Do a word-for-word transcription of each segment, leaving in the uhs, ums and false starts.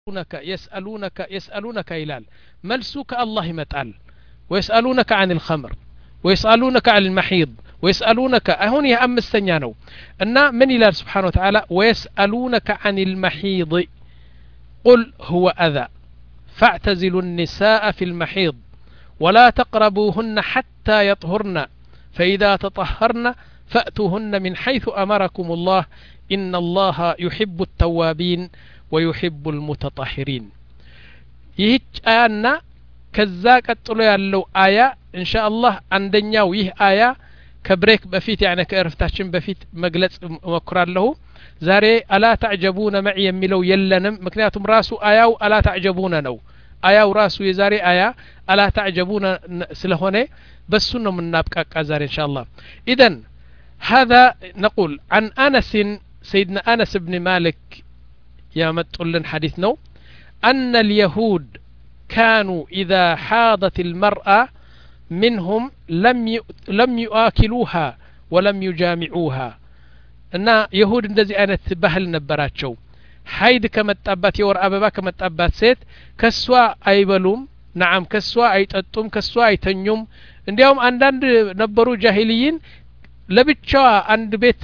يسألونك يسألونك إلال ملسوك الله يمتعل ويسألونك عن الخمر ويسألونك عن المحيض ويسألونك أهون يا أم السنيانو أن من إلال سبحانه وتعالى ويسألونك عن المحيض قل هو أذى فاعتزلوا النساء في المحيض ولا تقربوهن حتى يطهرن فإذا تطهرن فأتوهن من حيث أمركم الله إن الله يحب التوابين ويحب المتطهرين يهج آيانا كذاك قطلو ያለው آية إن شاء الله عندኛው ይህ آية كبريك بفيت يعني كعرفتاችን በፊት መግለጽ እሞክራለሁ ዛሬ ألا تعجبون معي የሚለው የለንም ምክንያቱም ራሱ آياው ألا تعجبون ነው آياው ራሱ የዛሬ آية ألا تعجبون ስለሆነ በሱ ነው የምናብቃቃ ዛሬ إن شاء الله إذن هذا نقول عن أنس سيدنا أنس بن مالك يا متقولن حديث نو أن اليهود كانوا إذا حاضت المرأة منهم لم لم يؤكلوها ولم يجامعوها أن يهود እንደዚህ አይነት ባህል ነበራቸው ሀይድ ከመጣባት የወር አበባ ከመጣባት ሴት ከሷ አይበሉም نعم ከሷ አይጠጡም ከሷ አይተኙም እንዲያውም አንዳንድ ነበሩ ጃሂልይን ለብቻዋ አንድ ቤት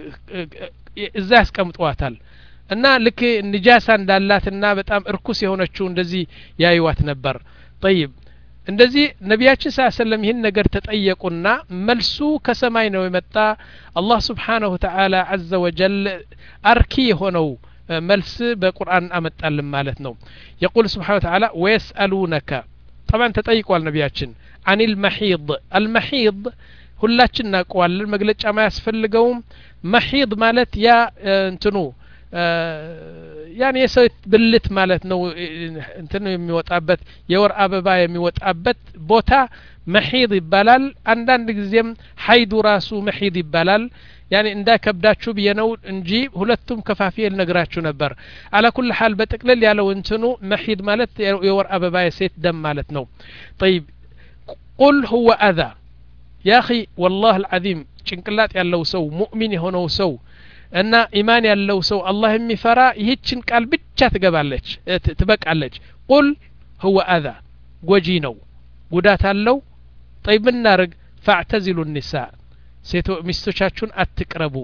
እዛ ያስቀምጧታል እና ልክ ንጃሳ እንዳላትና በጣም እርኩስ የሆነችው እንደዚህ ያዩዋት ነበር طيب እንደዚህ ነቢያችን ሰለላሁ ዐለይሂ ወሰለም ይህን ነገር ተጠየቁና መልሱ ከሰማይ ነው የመጣ አላህ Subhanahu Wa Ta'ala Azza wa Jalla አርኪ የሆነው መልስ በቁርአን አመጣልን ማለት ነው يقول سبحانه وتعالى ويسألونك طبعا ተጠይቋል ነቢያችን عن المحيض المحيض ሁላችን እናውቀዋለን መግለጫ ማያስፈልገውም محيض ማለት ያ እንትኑ يعني የሰው ብልት ማለት ነው እንትን የሚወጣበት የወር አበባ የሚወጣበት ቦታ محيض ይባላል አንዳንድ ጊዜም ሐይዱ ራሱ محيض ይባላል يعني እንዳከብዳችሁ በየነው እንጂ ሁለቱም ከፋፊል ነግራችሁ ነበር على كل حال በጥቅልል ያለው እንትኑ محيض ማለት የወር አበባ የሴት ደም ማለት ነው طيب قل هو اذى يا اخي والله العظيم ጭንቅላት ያለው ሰው ሙእሚን የሆነው ሰው እና ኢማን ያለው ሰው አላህ የሚፈራ ይህችን ቃል ብቻ ትገባለች ትበቃለች قل هو اذى ጎጂ ነው ጉዳት አለው طيب እናርግ فاعتزلوا النساء ሴቶ ሚስቶቻችሁን አትቅረቡ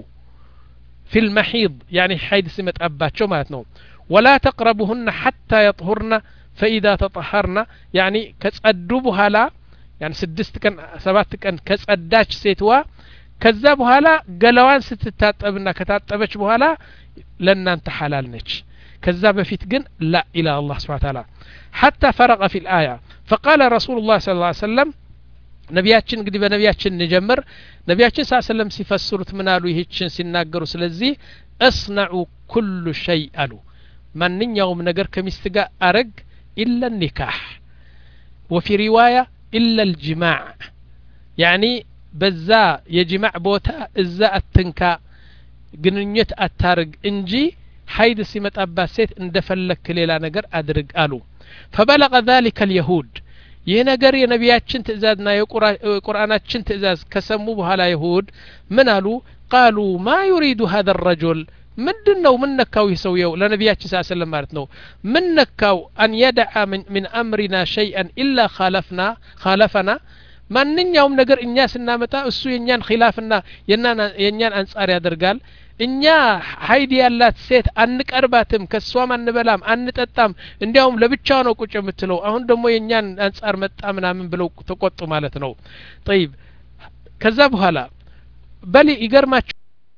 في المحيض يعني حيض ሲመጣባቸው ማለት ነው ولا تقربوهن حتى يطهرن فإذا تطهرن يعني ከጸዱ በኋላ يعني ስድስት ቀን ሰባት ቀን ከጸዳች ሴትዋ ከዛ በኋላ ገላዋን ስትታጠብና ከታጠበች በኋላ ለእናንተ حلال ነች ከዛ በፊት ግን لا إله الله سبحانه وتعالى حتى فرغ في الآية فقال رسول الله صلى الله عليه وسلم ነቢያችን እንግዲህ በነቢያችን እንጀምር ነቢያችን ሰለላሁ ዐለይሂ ወሰለም ሲፈስሩት ምን አሉ ይህችን ሲናገሩ ስለዚህ اصنعوا كل شيء አሉ ማንኛውም ነገር ከሚስት ጋር አረግ إلا النكاح وفي رواية إلا الجماع يعني በዛ የጅማዕ ቦታ እዛ አትንካ ግንኙነት አታርግ እንጂ ሐይድ ሲመጣባት ሴት እንደፈለክ ሌላ ነገር አድርግ አሉ فبلغ ذلك اليهود ይህ ነገር የነቢያችን ትእዛዝና የቁርአናችን ትእዛዝ ከሰሙ በኋላ ይሁድ ምን አሉ قالوا ما يريد هذا الرجل ምንድነው ምን ነካው ይሰውየው ለነቢያችን ሰለላሁ ዐለይሂ ወሰለም ማለት ነው ምን ነካው ان يدع من, من امرنا شيئا الا خالفنا خالفنا ማንኛውም ነገር እኛ ስናመጣ እሱ የኛን ኺላፍና የኛን አንጻር ያደርጋል እኛ ሀይድ ያላት ሴት አንቀርባትም ከሷም አንበላም አንጠጣም እንዲያውም ለብቻው ነው ቁጭ የምትለው አሁን ደግሞ የኛን አንጻር መጣ ምናምን ብለው ተቆጡ ማለት ነው طيب ከዛ በኋላ በሊ ይገርማችሁ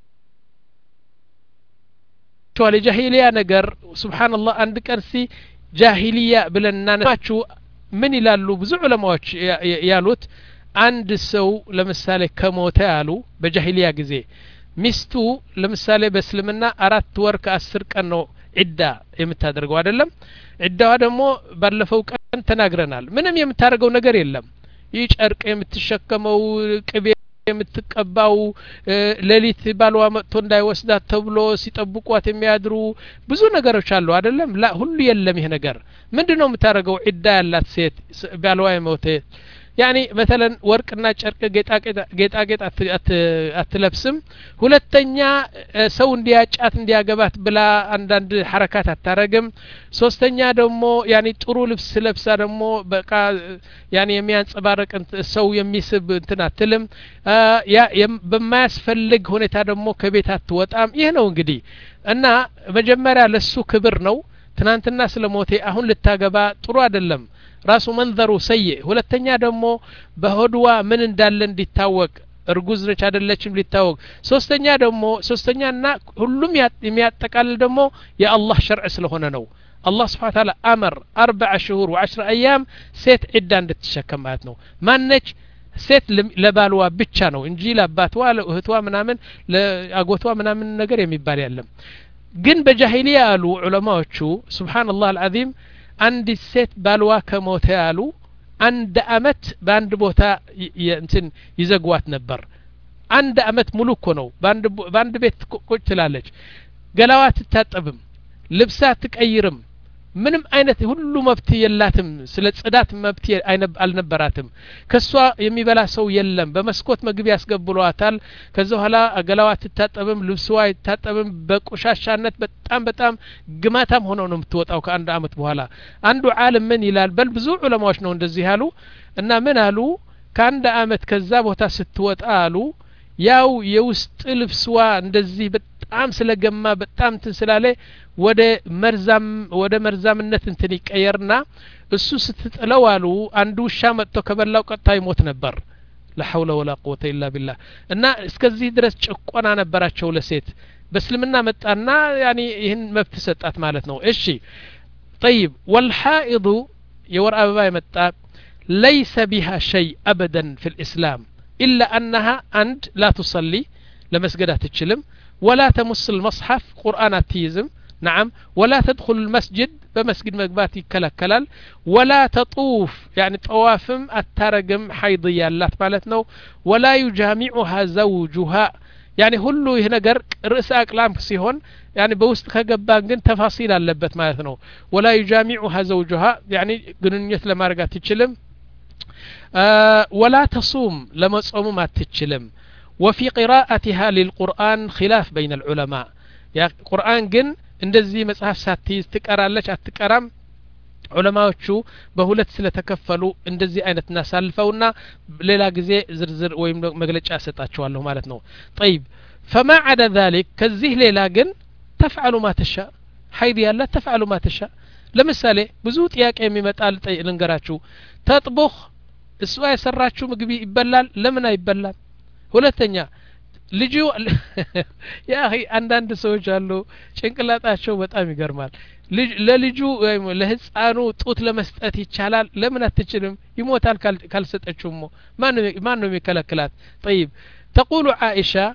ቷለ ጃሂሊያ ነገር ሱብሃንአላህ አንድ ቀን ሲ ጃሂሊያ ብለና ናችሁ ምን ይላሉ ብዙ ዑለማዎች ያሉት አንድ ሰው ለምሳሌ ከሞተ ያሉ በጃሂሊያ ጊዜ ሚስቱ ለምሳሌ በእስልምና አራት ወር ከአስር ቀን ነው ዒዳ የምታደርገው አይደለም ዒዳዋ ደግሞ ባለፈው ቀን ተናግረናል ምንም የምታደርገው ነገር የለም ይህ ጨርቅ የምትሸከመው ቅቤ የምትቀባው ለሊት ባልዋ መጥቶ እንዳይወስዳት ተብሎ ሲጠብቋት የሚያድሩ ብዙ ነገሮች አሉ አይደለም ላ ሁሉ የለም ይሄ ነገር ምንድነው የምታደርገው ዒዳ ያላት ሴት ባልዋ የሞተ يعني مثلا ወርቅና ጨርቅ ጌጣጌጥ ጌጣጌጥ አትለብስም ሁለተኛ ሰው እንዲያጫት እንዲያገባት ብላ አንዳንድ ሐረካት አታረግም ሶስተኛ ደግሞ ያኒ ጥሩ ልብስ ለብሳ ደግሞ በቃ ያኒ የሚያንጸባርቅ ሰው የሚስብ እንትን አትልም ያ በማያስፈልግ ሁኔታ ደግሞ ከቤት አትወጣም ይሄ ነው እንግዲህ እና መጀመሪያ ለሱ ክብር ነው ትናንትና ስለሞቴ አሁን ልታገባ ጥሩ አይደለም ራሱ መንዘሩ ሰይእ ሁለተኛ ደግሞ በሆድዋ ምን እንዳለ እንዲታወቅ እርጉዝ ነች አይደለችም ሊታወቅ ሶስተኛ ደግሞ ሶስተኛና ሁሉም የሚያጠቃልል ደግሞ የአላህ ሸርዕ ስለሆነ ነው አላህ Subhanahu Ta'ala አመር አርበዓ ሽሁር ወዐሽረ አያም ሴት ዒዳ እንድትሸከም ማለት ነው ማነች ሴት ለባልዋ ብቻ ነው እንጂ ለአባትዋ ለእህቷ ምናምን ለአጎቷ ምናምን ነገር የሚባል የለም ግን በጃሂሊያ አሉ ዑለማዎቹ ሱብሃንአላህ አልዓዚም አንድ ሴት ባልዋ ከሞተ ያሉ አንድ አመት በአንድ ቦታ እንትን ይዘጓት ነበር አንድ አመት ሙሉ እኮ ነው በአንድ በአንድ ቤት ቁጭ ትላለች ገላዋ ትታጠብም ልብሳ ትቀይርም ምንም አይነት ሁሉ መብት የላትም ስለ ጽዳት መብት አልነበራትም ከሷ የሚበላ ሰው የለም በመስኮት መግብ ያስገብሏታል ከዛ ኋላ ገላዋ ትታጠብም ልብስዋ ይታጠብም በቆሻሻነት በጣም በጣም ግማታም ሆኖ ነው የምትወጣው ከአንድ አመት በኋላ አንዱ ዓለም ምን ይላል በል ብዙ ዑለማዎች ነው እንደዚህ ያሉ እና ምን አሉ ከአንድ አመት ከዛ ቦታ ስትወጣ አሉ ያው የውስጥ ልብስዋ እንደዚህ በጣም ስለገማ በጣም ትንስላለ ወደ መርዛም ወደ መርዛምነት እንትን ይቀየርና እሱ ስትጥለው አሉ አንዱ ውሻ መጥቶ ከበላው ቀጣ ይሞት ነበር لا حول ولا قوه الا بالله እና እስከዚህ ድረስ ጭቆና ነበራቸው ለሴት በእስልምና መጣና يعني ይሄን መብት ሰጣት ማለት ነው እሺ طيب والحائض የወር አበባ የመጣ ليس بها شيء ابدا في الاسلام الا انها عند لا تصلي لمسجدات تشلم ولا تمس المصحف قرآن تيزم نعم ولا تدخل المسجد بمسجد مقبات يكلكلال ولا تطوف يعني طوافم الترقم حيضية اللات مالتنا ولا يجامعها زوجها يعني هلو هنا قر رئيس أقلام سيهون يعني بوست خقبان قن تفاصيل اللبت مالتنا ولا يجامعها زوجها يعني قنونية لما رقات تشلم آه ولا تصوم لما تصوم ما تتشلم وفي قراءتها للقرآن خلاف بين العلماء يا قرآن جن እንደዚህ መጽሐፍ ሳትይዝ ትቀራለች አትቀራም ዑለማዎቹ በሁለት ስለተከፈሉ እንደዚህ አይነት እናሳልፈውና ሌላ ጊዜ ዝርዝር ወይም መግለጫ ሰጣቸዋለሁ ማለት ነው طيب فما عدا ذلك ከዚህ ሌላ ግን تفعل ما تشاء حيض ያለ تفعل ما تشاء ለምሳሌ ብዙ ጥያቄ የሚመጣል ልንገራችሁ ተጥቦህ እሷ የሰራችው ምግብ ይበላል ለምን አይበላም ሁለተኛ ልጁ ያ አኺ አንዳንድ ሰዎች አሉ ጭንቅላታቸው በጣም ይገርማል ለልጁ ወይም ለህፃኑ ጡት ለመስጠት ይቻላል ለምን አትችልም ይሞታል ካልሰጠችውም ማን ማን ነው የሚከለክላት طيب تقول عائشة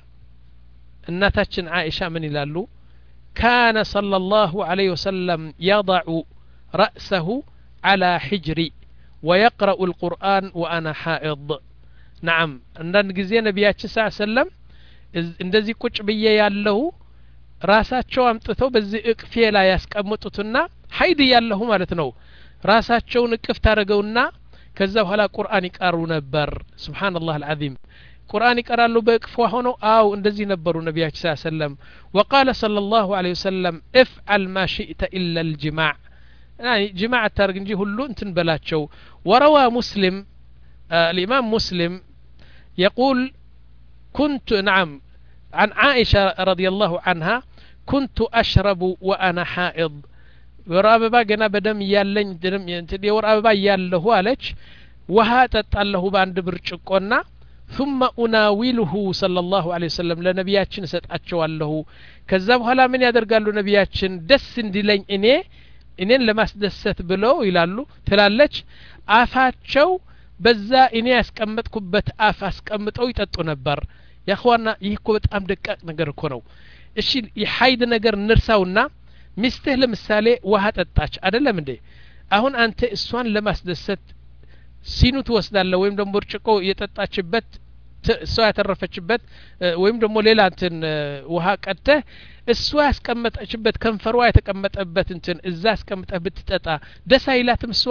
እናታችን عائشة ምን ይላሉ كان صلى الله عليه وسلم يضع رأسه على حجري ويقرأ القرآن وأنا حائض نعم عندنا ጊዜ ነብያችን ሰለላሁ ዐለይሂ ወሰለም እንደዚህ ቁጭ ብዬ ያለው ራሳቸው አምጥተው በዚህ እቅፌ ላይ ያስቀምጡትና ሀይድ ያለው ማለት ነው ራሳቸውን እቅፍ ታረገውና ከዛ በኋላ ቁርአን ይቀሩ ነበር ሱብሃንአላህ አልዓዚም ቁርአን ይቀራሉ በእቅፏ ሆነው አው እንደዚህ ነበሩ ነብያችን ሰለላሁ ዐለይሂ ወሰለም وقال صلى الله عليه وسلم افعل ما شئت الا الجماع يعني جماع ታርግ እንጂ ሁሉ እንትን በላቸው وروى مسلم آه الامام مسلم يقول كنت نعم عن عائشة رضي الله عنها كنت أشرب وأنا حائض وراببا جنا بدم يالين دم ينتدي وراببا ياله عليك وهاتت الله بعند برشقنا ثم أناوله صلى الله عليه وسلم لنبياتشن ستأتشوا الله كذب هلا من يدر قالوا نبياتشن دس دلين إني إنين لما دست بلو يلالو تلالج آفاتشو በዛ እኔ ያስቀመጥኩበት አፍ አስቀምጠው ይጠጡ ነበር ያ اخوانا ይህ እኮ በጣም ደቃቅ ነገር እኮ ነው እሺ የሐይድ ነገር ንርሳውና ሚስትህ ለምሳሌ ውሃ ጠጣች አይደለም እንዴ አሁን አንተ እሷን ለማስደሰት ሲኑ ትወስዳለህ ወይም ደግሞ ብርጭቆ የጠጣችበት እሷ ያተረፈችበት ወይም ደግሞ ሌላ እንትን ውሃ ቀድተህ እሷ ያስቀመጠችበት ከንፈሯ የተቀመጠበት እንትን እዛ አስቀምጠህ ብትጠጣ ደስ አይላትም እሷ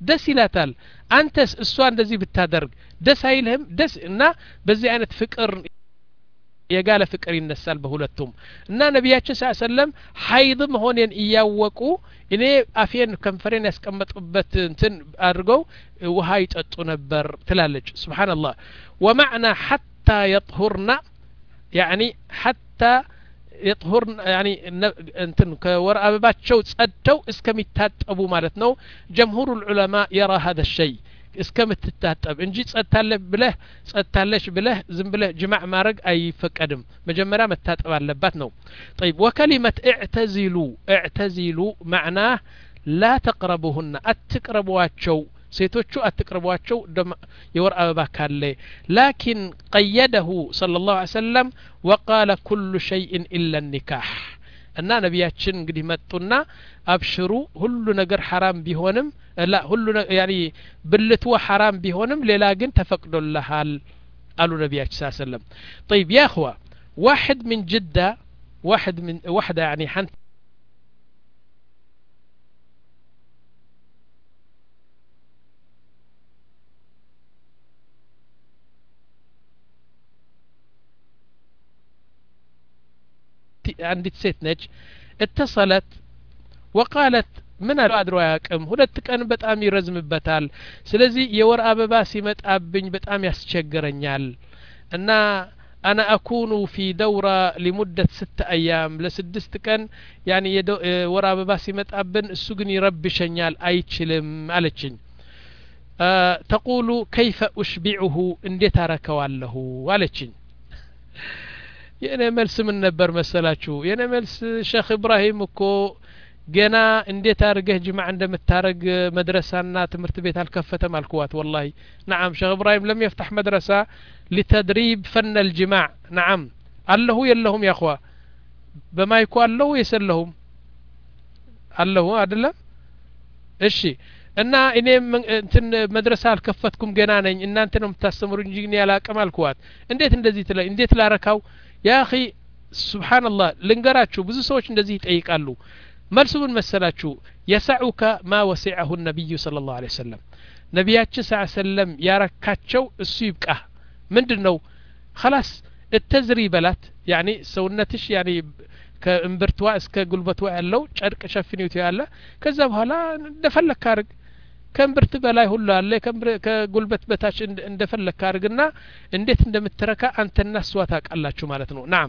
ደስ ይላታል አንተስ እሷ እንደዚህ ብታደርግ ደስ አይልህም ደስ እና በዚህ አይነት ፍቅር የጋለ ፍቅር ይነሳል በሁለቱም እና ነብያችን ሰለላሁ ዐለይሂ ወሰለም ሐይድ መሆኔን እያወቁ እኔ አፌን ከንፈሬን ያስቀመጡበት እንትን አድርገው ውሃ ይጠጡ ነበር ትላለች ሱብሃንአላህ ومعنى حتى يطهرن يعني حتى يطهرن يعني انتن كور ابባቸው ጸደው እስከሚታጠቡ ማለት ነው جمهور العلماء يرى هذا الشيء እስከምትታጠብ እንጂ ጸጥታለህ ብለህ ጸጥታለሽ ብለህ ዝም ብለህ ጅማዕ ማድረግ አይፈቀድም መጀመሪያ መታጠብ አለባት ነው طيب وكلمه اعتزلوا اعتزلوا معناه لا تقربوهن اتقربواቸው ሴቶቹ አትቅርቧቸው የወር አበባ ካለ لكن قيده صلى الله عليه وسلم وقال كل شيء الا النكاح እና ነብያችን እንግዲህ መጡና አብሽሩ ሁሉ ነገር حرام ቢሆንም لا ሁሉ يعني ብልቱ حرام ቢሆንም ሌላ ግን ተፈቅዶልሃል አሉ ነብያችን ሰለላሁ ዐለይሂ ወሰለም طيب يا اخوه واحد من جدة واحد من واحده يعني حنت عندت ست نج اتصلت وقالت من ادرو ያቅም ሁለት ቀን በጣም ይረዝምበታል ስለዚህ የወር አበባ ሲመጣብኝ በጣም ያስቸግረኛል እና انا اكون في دوره لمده ست ايام ለስድስት ቀን يعني የወር አበባ ሲመጣብን እሱ ግን ይረብሸኛል አይችልም አለችኝ تقول كيف اشبعه እንዴት አረከዋለሁ አለችኝ የኔ መልስ ምን ነበር መሰላችሁ የኔ መልስ ሼክ ኢብራሂም እኮ ገና እንዴት አርገህ ጅማዕ እንደምታረግ መድረሳና ትምህርት ቤት አልከፈተም አልኳት والله نعم ሼክ ኢብራሂም لم يفتح مدرسة لتدريب فن الجماع نعم الله يلهم يا اخوا بما يكون الله يسلهم الله አይደለም እሺ እና እኔ እንትን መድረሳ አልከፈትኩም ገና ነኝ እናንተ ነው የምታስተምሩኝ እንጂ እኔ ያላቀም አልኳት እንዴት እንደዚህ ትለ እንዴት ላረካው يا اخي سبحان الله ልንገራችሁ ብዙ ሰዎች እንደዚህ ይጠይቃሉ መልሱ ምን መሰላችሁ يسعك ما وسعه النبي صلى الله عليه وسلم ነብያችን ሰለላሁ ዐለይሂ ወሰለም ያረካቸው እሱ ይብቃ ምንድነው خلاص التزري بلات يعني ሰውነትሽ يعني ከእምብርቷ እስከ ጉልበቷ ያለው ጨርቅ ሸፍኒው ያለ ከዛ በኋላ እንደፈለክ አርግ ከእምብርት በላይ ሁሉ አለ ከጉልበት በታች እንደፈለክ አርግና እንዴት እንደምትረካ አንተና እሷ ታውቃላችሁ ማለት ነው نعم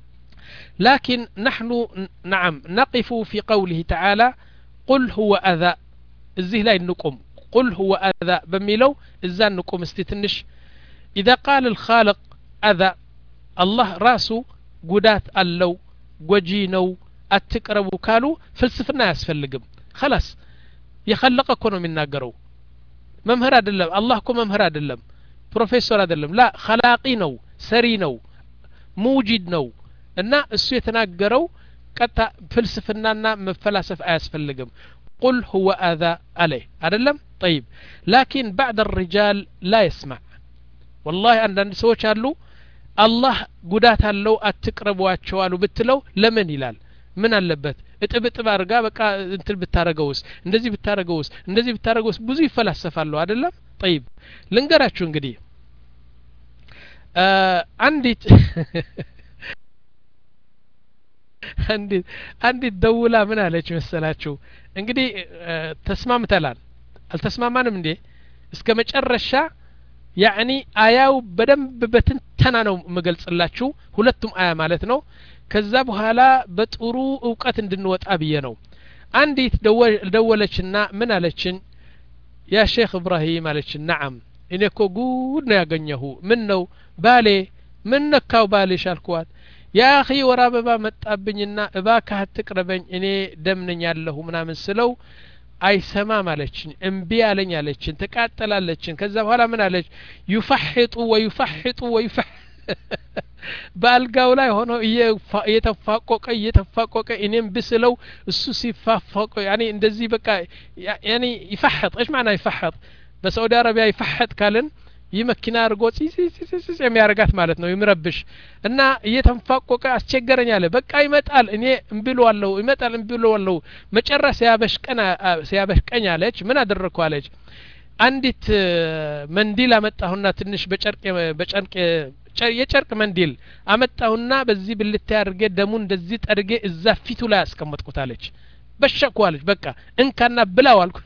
لكن نحن نعم نقف في قوله تعالى قل هو أذى እዚህ ላይ ንቁም قل هو أذى በሚለው እዛ ንቁም እስቲ ትንሽ إذا قال الخالق أذى الله راسه ጉዳት አለው ጎጂ ነው አትቅረቡ ካሉ ፍልስፍና ያስፈልግም خلاص يخلق እኮ ነው የሚናገረው መምህር አይደለም አላህ እኮ መምህር አይደለም ፕሮፌሰር አይደለም لا خلاقي ነው ሰሪ ነው ሙጂድ ነው እና እሱ የተናገረው ቀጣ ፍልስፍናና መፈላሰፍ አያስፈልግም قل هو أذى عليه አይደለም طيب لكن بعد الرجال لا يسمع والله عندنا ሰዎች አሉ አላህ ጉዳት አለው አትቅረቧቸው አሉ ብትለው ለምን ይላል ምን አለበት እጥብጥብ አርጋ በቃ እንትን ብታረገውስ እንደዚህ ብታረገውስ እንደዚህ ብታረገውስ ብዙ ይፈላሰፋሉ አይደለም طيب ልንገራችሁ እንግዲህ አንዲት አንዲት አንዲት ደውላ ምን አለች መሰላችሁ እንግዲህ ተስማምተናል አልተስማማንም እንዴ እስከ መጨረሻ يعني አያው በደንብ በትንተና ነው መገልጽላችሁ ሁለቱም አያ ማለት ነው ከዛ በኋላ በጥሩ ዕውቀት እንድንወጣ ብዬ ነው አንዲት ደወለችና ምን አለችን ያ ሼክ ኢብራሂም አለችን نعم እኔ እኮ ጉድ ነው ያገኘሁ ምን ነው ባሌ ምን ነካው ባልሽ አልኳት ያ اخي ወራበባ መጣብኝና እባክህ አትቅረበኝ እኔ ደምነኝ ያለሁ ምናምን ስለው አይሰማም አለችን እምቢ አለኝ አለችን ተቃጠላለችን ከዛ በኋላ ምን አለች يفحط ويفحط ويفح ባልጋው ላይ ሆኖ እየተፋቆቀ እየተፋቆቀ እኔም ብስለው እሱ ሲፋፋቆ يعني እንደዚህ በቃ يعني يفحط ايش معنى يفحط በሳዑዲ አረቢያ يفحط ካልን ይመኪና አርጎ ሲሲሲሲ የሚያረጋት ማለት ነው ይምረብሽ እና እየተንፋቆቀ አስቸገረኝ አለ በቃ ይመጣል እኔ እንብለዋለሁ ይመጣል እንብለዋለሁ መጨረሻ ያበሽቀና ሲያበሽቀኝ አለች ምን አደረኩ አለች አንዲት መንዲል አመጣሁና ትንሽ በጨርቅ በጨርቅ የጨርቅ መንዲል አመጣሁና በዚህ ብልት ያርገ ደሙን እንደዚህ ጠርጌ እዛ ፊቱ ላይ አስቀመጥኩት አለች በሸኩ አለች በቃ እንካና ብላው አልኩ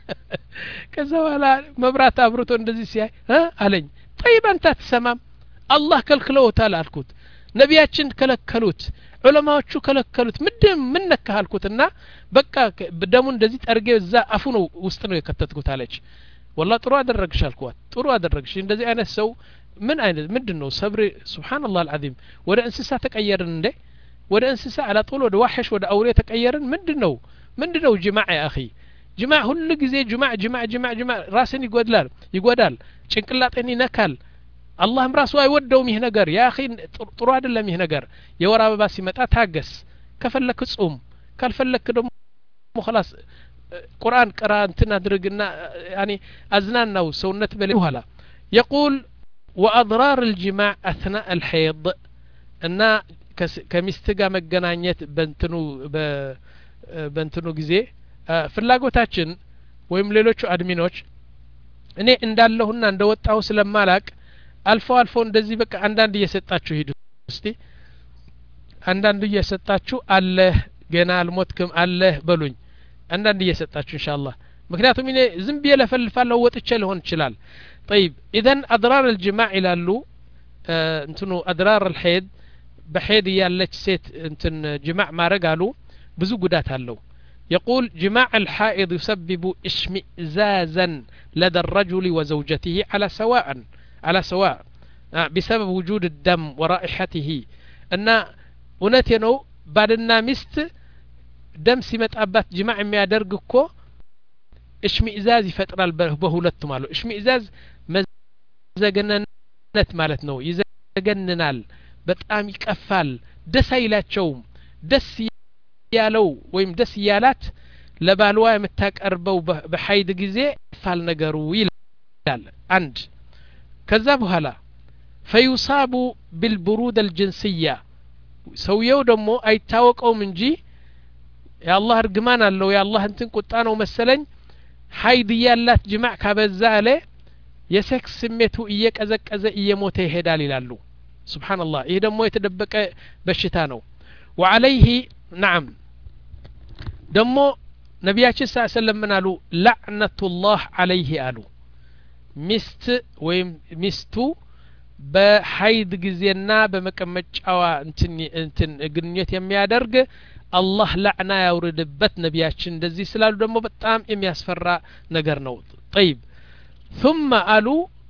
ከዛ በኋላ መብራት አብርቶ እንደዚህ ሲያይ እ አለኝ طيب አንተ አትሰማም አላህ ከልክለውታል አልኩት ነቢያችን ከለከሉት ዑለማዎቹ ከለከሉት ምንድን ምን ነካህ አልኩትና በቃ ደሙን እንደዚህ ጠርጌ እዛ አፉ ነው ውስጥ ነው የከተትኩት አለች والله ጥሩ አደረግሽ አልኳት ጥሩ አደረግሽ እንደዚህ አይነት ሰው ምን አይነት ምንድነው ሰብር ሱብሃንአላህ አልዓዚም ወደ እንስሳ ተቀየርን እንዴ ወደ እንስሳ على طول ወደ ዋህሽ ወደ አውሬ ተቀየርን ምንድነው ምንድነው ጅማዕ يا اخي ጅማዕ ሁሉ ጊዜ ጅማዕ ጅማዕ ጅማዕ ጅማዕ ራስን ይጎድላል ይጎዳል ጭንቅላትን ይነካል አላህም ራሱ አይወደውም ይሄ ነገር يا اخي ጥሩ አይደለም ይሄ ነገር የወር አበባ ሲመጣ ታገስ ከፈለክ ጾም ካልፈለክ ደግሞ خلاص ቁርአን ቀራ እንትን አድርግና يعني አዝናናው ሰውነት በኋላ يقول واضرار الجماع اثناء الحيض እና ከሚስት ጋር መገናኘት በእንትኑ በእንትኑ ጊዜ ፍላጎታችን ወይም ሌሎቹ አድሚኖች እኔ እንዳለሁና እንደወጣሁ ስለማላቅ አልፎ አልፎ እንደዚህ በቃ አንዳንድ እየሰጣችሁ ሂዱ እስቲ አንዳንድ እየሰጣችሁ አለ ገና አልሞትክም አለ በሉኝ አንዳንድ እየሰጣችሁ ኢንሻአላህ ምክንያቱም እኔ ዝም ብዬ ለፈልፋለሁ ወጥቼ ሊሆን ይችላል طيب اذا اضرار الجماع ይላሉ እንትኑ اضرار الحيض بحيض ያለች ሴት እንትን ጅማዕ ማረግ አሉ ብዙ ጉዳት አለው يقول جماع الحائض يسبب اشمئزازا لدى الرجل وزوجته على سواء على سواء بسبب وجود الدم ورائحته ان እውነቴ ነው ባልና ሚስት ደም ሲመጣባት ጅማዕ የሚያደርግ እኮ اشمئزاز ይፈጥራል በሁለቱም አሉ اشمئزاز መዘገነነት ማለት ነው ይዘገንናል በጣም ይቀፋል ደስ አይላቸውም ደስ ያለው ወይም ደስ ያላት ለባልዋ የምታቀርበው በሐይድ ጊዜ ፋል ነገሩ ይላል አንድ ከዛ በኋላ فيصاب بالبرود الجنسية ሰውየው ደግሞ አይታወቀውም እንጂ ያአላህ እርግማን አለው ያአላህ እንትን ቁጣ ነው መሰለኝ ሐይድ ያላት ጅማዕ ካበዛ አለ የሴክስ ስሜቱ እየቀዘቀዘ እየሞተ ይሄዳል ይላሉ سبحان الله ይሄ ደግሞ የተደበቀ በሽታ ነው وعليه نعم ደግሞ ነቢያችን ሰለላሁ ዐለይሂ ወሰለም አሉ لعنة الله عليه አሉ ሚስት ወይም ሚስቱ በሐይድ ጊዜና በመቀመጫዋ እንትን እንትን ግንኙነት የሚያደርግ አላህ ለዕና ያውርድበት ነቢያችን እንደዚህ ስላሉ ደግሞ በጣም የሚያስፈራ ነገር ነው طيب ثم አሉ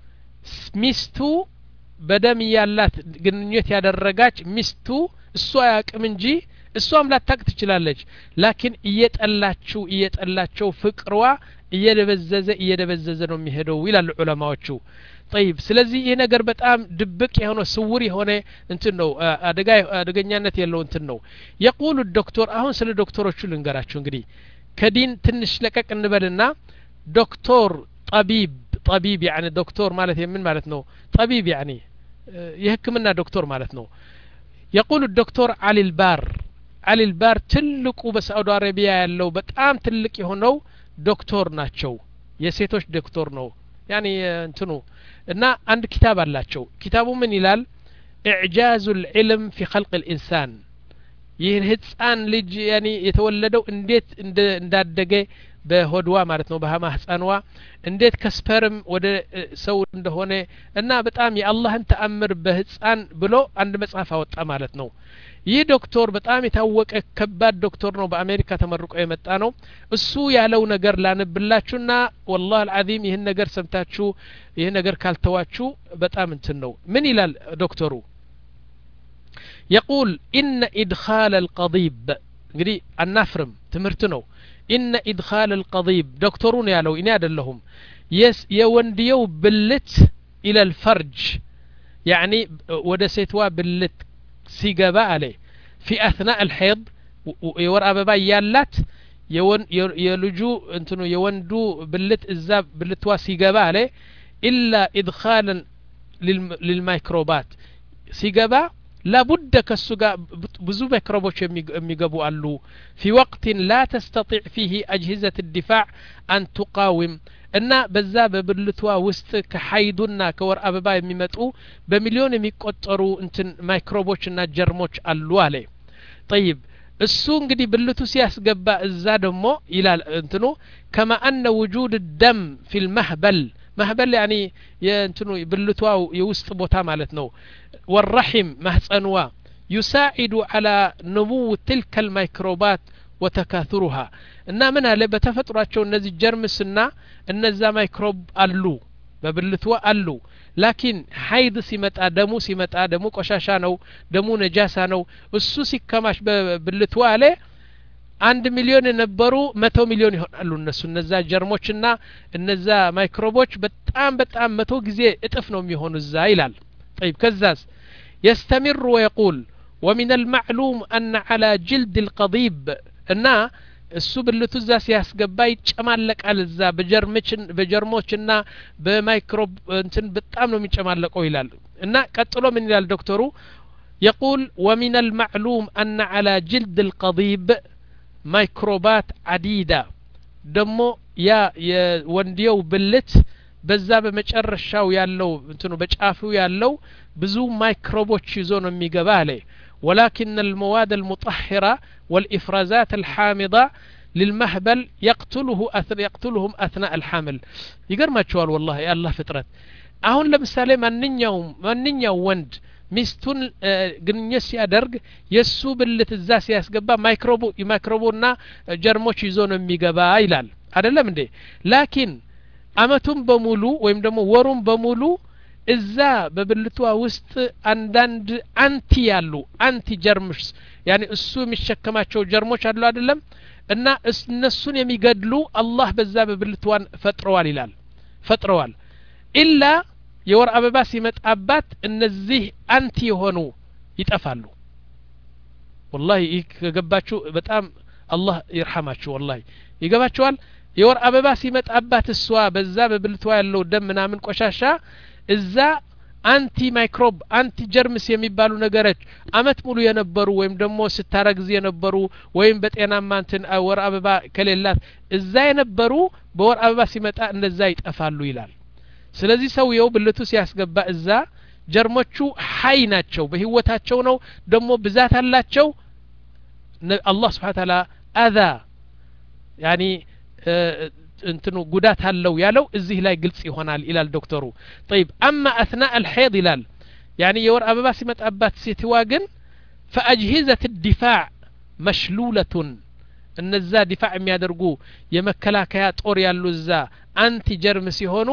ሚስቱ በደም ያላት ግንኙነት ያደረጋች ሚስቱ እሷ ያቅም እንጂ እሷም ላታቅ ትችላለች ላኪን እየጠላችሁ እየጠላቸው ፍቅሯ እየደበዘዘ እየደበዘዘ ነው የሚሄደው ይላሉ ዑለማዎቹ طيب ስለዚህ ይሄ ነገር በጣም ድብቅ የሆነ ስውር የሆነ እንትን ነው አደጋ አደገኛነት ያለው እንትን ነው يقول الدكتور አሁን ስለ ዶክተሮቹ ልንገራችሁ እንግዲህ ከዲን ትንሽ ለቀቅ እንበልና ዶክተር طبيب طبيب يعني دكتور ማለት ምን ማለት ነው طبيب يعني የህክምና ዶክተር ማለት ነው يقول الدكتور علي البار علي البار ትልቁ በሳዑዲ አረቢያ ያለው በጣም ትልቅ የሆነው ዶክተር ናቸው የሴቶች ዶክተር ነው يعني እንትኑ እና አንድ ኪታብ አላቸው ኪታቡ ምን ይላል اعجاز العلم في خلق الانسان ይህ ህፃን ልጅ يعني የተወለደው እንዴት እንዳደገ በሆድዋ ማለት ነው በሃማ ህፃንዋ እንዴት ከስፐርም ወደ ሰው እንደሆነ እና በጣም የአላህን ተአምር በህፃን ብሎ አንድ መጽሐፍ አወጣ ማለት ነው ይህ ዶክተር በጣም የታወቀ ከባድ ዶክተር ነው በአሜሪካ ተመርቆ የመጣ ነው እሱ ያለው ነገር ላንብላችሁና والله العظيم ይሄን ነገር ሰምታችሁ ይሄ ነገር ካልተዋችሁ በጣም እንትን ነው ምን ይላል ዶክተሩ يقول ان ادخال القضيب እንግዲህ አናፍርም ትምህርት ነው ان ادخال القضيب دكتورون ያለው እኔ አይደለሁም يس የወንድየው ብልት الى الفرج يعني ወደ ሴትዋ ብልት ሲገባ አለ في اثناء الحيض የወር አበባ ያላት የወን የልጁ እንትኑ የወንዱ ብልት እዛ ብልትዋ ሲገባ አለ إلا إدخالا للميكروبات سيجبا لا بد كالسجا بزو ميكروبوش يميجبوا ألو في وقت لا تستطيع فيه أجهزة الدفاع أن تقاوم እና በዛ በብልቷ ውስጥ ከሐይዱና ከወር አበባ የሚመጡ በሚሊዮን የሚቆጠሩ እንትን ማይክሮቦችና ጀርሞች አሉ አለ طيب እሱ እንግዲህ ብልቱ ሲያስገባ እዛ ደግሞ ይላል እንትኑ كما ان وجود الدم في المهبل مهبل يعني የእንትኑ ብልቷ የውስጥ ቦታ ማለት ነው والرحم ማህፀንዋ يساعد على نمو تلك الميكروبات وتكاثرها እና ምን አለ በተፈጥሯቸው እነዚህ ጀርምስና እነዛ ማይክሮብ አሉ በብልቷ አሉ ላኪን ሐይድ ሲመጣ ደሙ ሲመጣ ደሙ ቆሻሻ ነው ደሙ ነጃሳ ነው እሱ ሲከማሽ በብልቷ አለ አንድ ሚሊዮን የነበሩ መቶ ሚሊዮን ይሆናሉ እነሱ እነዛ ጀርሞችና እነዛ ማይክሮቦች በጣም በጣም መቶ ጊዜ እጥፍ ነው የሚሆኑ እዛ ይላል طيب كذاس يستمر ويقول ومن المعلوم أن على جلد القضيب እና እሱ ብልቱ እዛ ሲያስገባ ይጨማለቃል እዛ በጀርሞችን በጀርሞችና በማይክሮብ እንትን በጣም ነው የሚጨማለቀው ይላል እና ቀጥሎ ምን ይላል ዶክተሩ يقول ومن المعلوم أن على جلد القضيب ميكروبات عديدة ደሞ ያ የወንዲው ብልት በዛ በመጨረሻው ያለው እንትኑ በጫፉ ያለው ብዙ ማይክሮቦች ይዞ ነው የሚገባ አለ ولكن المواد المطهرة والإفرازات الحامضة للمهبل يقتله أثر يقتلهم أثناء الحمل يقر ما تشوال والله يا الله فطرت أهون لمثال مننيو مننيو وند ميستون جنيس يادرج يسو باللي تزاس ياسجبا ميكروبو ميكروبونا جرموش يزون ميجابا إلال هذا لا من ده لكن أمتم بمولو ويم دمو ورم بمولو እዛ በብልቷ ውስጥ አንዳንድ አንቲ ያሉ አንቲ ጀርምስ يعني እሱ የሚሸከማቸው ጀርሞች አሉ አይደለም እና እነሱን የሚገድሉ አላህ በዛ በብልቷን ፈጥሯል ይላል ፈጥሯል ኢላ የወር አበባ ሲመጣባት እነዚህ አንቲ የሆኑ ይጠፋሉ والله ይገባችሁ በጣም አላህ ይርሐማችሁ والله ይገባችኋል የወር አበባ ሲመጣባት እሷ በዛ በብልቷ ያለው ደም ምናምን ቆሻሻ እዛ አንቲ ማይክሮብ አንቲ ጀርምስ የሚባሉ ነገሮች አመት ሙሉ የነበሩ ወይም ደግሞ ስታረግዝ የነበሩ ወይም በጤናማ እንትን ወር አበባ ከሌላት እዛ የነበሩ በወር አበባ ሲመጣ እንደዛ ይጠፋሉ ይላል ስለዚህ ሰውየው ብልቱ ሲያስገባ እዛ ጀርሞቹ ሐይ ናቸው በህይወታቸው ነው ደግሞ ብዛት አላቸው አላህ Subhanahu Wa Ta'ala አዛ يعني እንትኑ ጉዳት አለው ያለው እዚህ ላይ ግልጽ ይሆናል ይላል ዶክተሩ طيب اما اثناء الحيض ይላል يعني የወር አበባ ሲመጣባት ሴትዋ ግን فاجهزه الدفاع مشلوله እነዛ ዲፋዕ የሚያደርጉ የመከላከያ ጦር ያሉ እዛ አንቲ ጀርም ሲሆኑ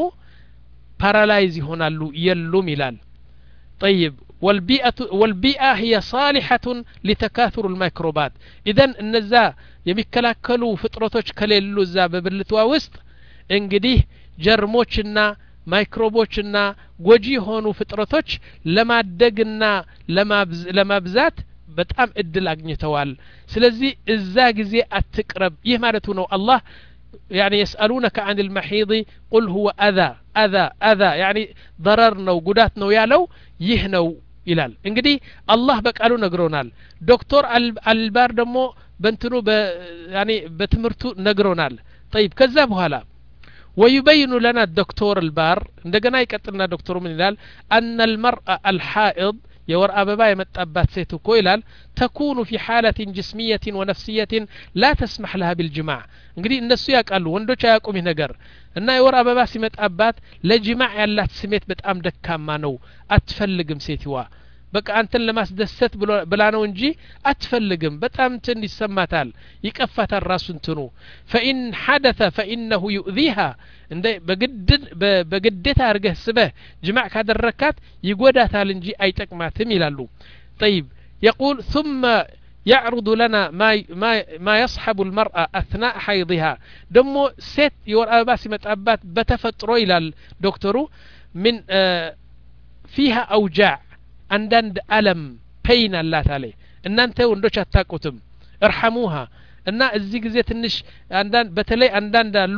ፓራላይዝ ይሆናሉ የሉም ይላል طيب والبيئة والبيئة هي صالحة لتكاثر الميكروبات إذن النزا يمكلاكلو فطرتوش كليلو زا ببلتوا وسط انجديه جرموشنا ميكروبوشنا وجي هونو فطرتوش لما دقنا لما بز لما بزات بتأم ادل اغنيتوال سلازي ازا غزي اتقرب يه معناته نو الله يعني يسألونك عن المحيض قل هو أذى أذى أذى يعني ضرر نو قدات نو يالو يهنو ይላል እንግዲህ አላህ በቃሉ ነግሮናል ዶክተር አልባር ደግሞ በእንትኑ يعني በትምርቱ ነግሮናል طيب ከዛ በኋላ ويبين لنا الدكتور البار እንደገና ይቀጥልና ዶክተሩ ምን ይላል ان المرأة الحائض የወር አበባ የመጣባት ሴት እኮ ይላል تكون في حالة جسمية ونفسية لا تسمح لها بالجماع እንግዲህ እነሱ ያቃሉ ወንዶች ያቆም ይሄ ነገር እና የወር አበባ ሲመጣባት ለጅማዕ ያላት ስሜት በጣም ደካማ ነው አትፈልግም ሴትዋ በቃ አንተን ለማስደሰት ብላ ነው እንጂ አትፈልግም በጣም እንትን ይሰማታል ይቀፋታል ራሱ እንትኑ فإن حدث فإنه يؤذيها እንደ በግድ በግዴታ አርገህ ስበህ ጅማዕ ካደረካት ይጎዳታል እንጂ አይጠቅማትም ይላሉ طيب يقول ثم يعرض لنا ما ما ما يصحب المرأة أثناء حيضها دمو ست يور أبا سمتأبات بتفطرو إلى الدكتور من آه فيها أوجاع عندند ألم بين الله تعالى إن أنت وندوش أتاكوتم ارحموها إن الزيق زيت النش عندن بتلي عندن دالو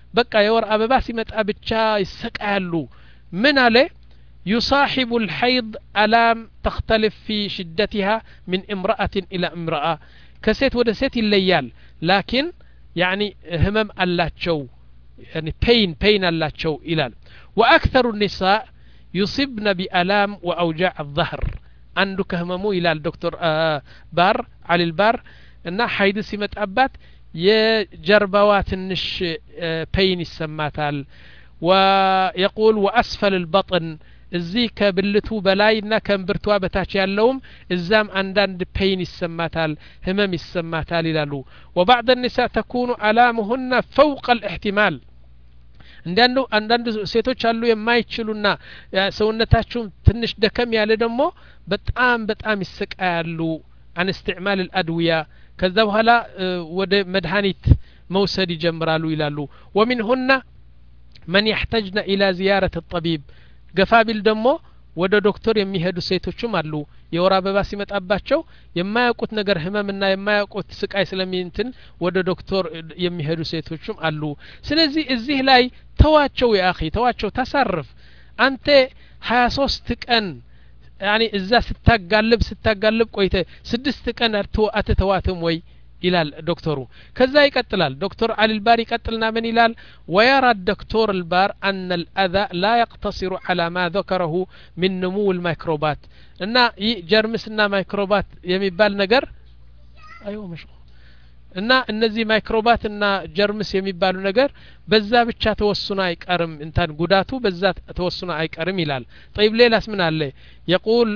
በቃ የወር አበባ ሲመጣ ብቻ ይሰቃያሉ ምን አለ يصاحب الحيض ألام تختلف في شدتها من امرأة إلى امرأة كسيت ودا سيت الليال لكن يعني همم اللاتشو يعني pain pain اللاتشو إلال وأكثر النساء يصبن بألام وأوجاع الظهر عندك هممو إلى الدكتور آه بار علي البار إن حيد سمت أبات يجربوات النش آه pain السماتال ويقول وأسفل البطن እዚህ ከብልቱ በላይና ከእምብርቷ በታች ያለውም እዛም አንዳንድ ፔን ይሰማታል ህመም ይሰማታል ይላሉ وبعض النساء تكون آلامهن فوق الاحتمال አንዳንዱ አንዳንድ ሴቶች አሉ የማይችሉና ሰውነታቸው ትንሽ ደከም ያለ ደግሞ በጣም በጣም ይሰቃያሉ عن استعمال الأدوية ከዛ በኋላ ወደ መድኃኒት መውሰድ ይጀምራሉ ይላሉ ومنهن من يحتاجن إلى زيارة الطبيب ገፋቢል ደግሞ ወደ ዶክተር የሚሄዱ ሴቶችም አሉ የወር አበባ ሲመጣባቸው የማያውቁት ነገር ህመምና የማያውቁት ስቃይ ስለሚንትን ወደ ዶክተር የሚሄዱ ሴቶችም አሉ ስለዚህ እዚህ ላይ ተዋቸው ያኺ ተዋቸው ተሳርፍ አንተ ሃያ ሶስት ቀን يعني እዛ ስታጋልብ ስታጋልብ ቆይተ ስድስት ቀን አትተዋትም ወይ ይላል ዶክተሩ ከዛ ይቀጥላል ዶክተር علي البار ይቀጥልና ምን ይላል ويرى الدكتور البار أن الأذى لا يقتصر على ما ذكره من نمو الميكروبات እና ጀርምስና ማይክሮባት የሚባል ነገር አይው መሽ እና እነዚህ ማይክሮባት እና ጀርምስ የሚባሉ ነገር በዛ ብቻ ተወስኖ አይቀርም እንታን ጉዳቱ በዛ ተወስኖ አይቀርም ይላል طيب ሌላስ ምን አለ يقول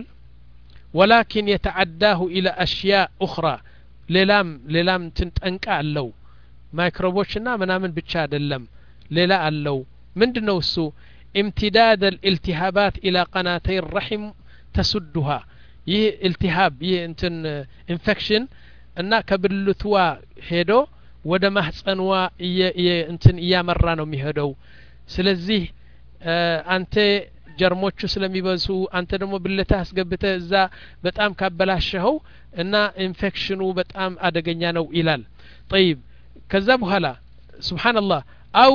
ولكن يتعداه إلى أشياء أخرى ሌላም ሌላም ትንጠንቃ አለው ማይክሮቦችና ምናምን ብቻ አይደለም ሌላ አለው ምንድነው እሱ امتداد الالتهابات الى قناتي الرحم تسدها ይህ التهاب ይህ እንትን ኢንፌክሽን እና ከብልቷ ሄዶ ወደ ማህፀንዋ እንትን ያመራ ነው የሚሄደው ስለዚህ አንተ ጀርሞቹ ስለሚበዙ አንተ ደግሞ ብልታ አስገብተ እዛ በጣም ካበላሸው እና ኢንፌክሽኑ በጣም አደገኛ ነው ይላል طيب ከዛ በኋላ سبحان الله أو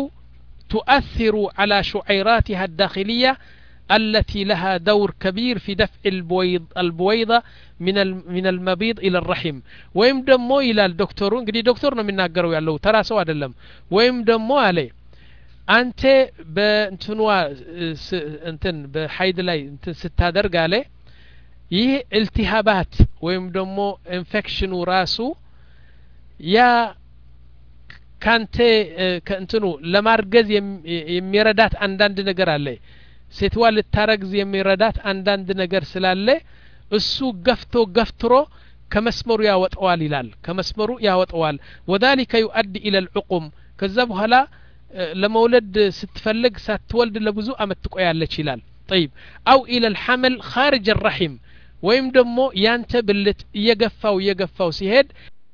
تؤثر على شعيراتها الداخلية التي لها دور كبير في دفع البويض البويضة من من المبيض إلى الرحم ويم دمو إلى الدكتور እንግዲህ ዶክተር ነው የሚናገረው ያለው ተራ ሰው አይደለም ወይም ደሞ አለ አንተ በእንትንዋ እንትን በሐይድ ላይ እንትን ስታደርግ አለ ይህ التهابات ወይም ደግሞ ኢንፌክሽኑ ራሱ ያ ካንተ ከእንትኑ ለማርገዝ የሚረዳት አንዳንድ ነገር አለ ሴትዋ ልታረግዝ የሚረዳት አንዳንድ ነገር ስላለ እሱ ገፍቶ ገፍትሮ ከመስመሩ ያወጣዋል ይላል ከመስመሩ ያወጣዋል وذلك يؤدي إلى العقم ከዛ በኋላ ለመውለድ ስትፈልግ ሳትወልድ ለብዙ አመት ትቆያለች ይላል طيب أو إلى الحمل خارج الرحم ወይም ደግሞ ያንተ ብልት እየገፋው እየገፋው ሲሄድ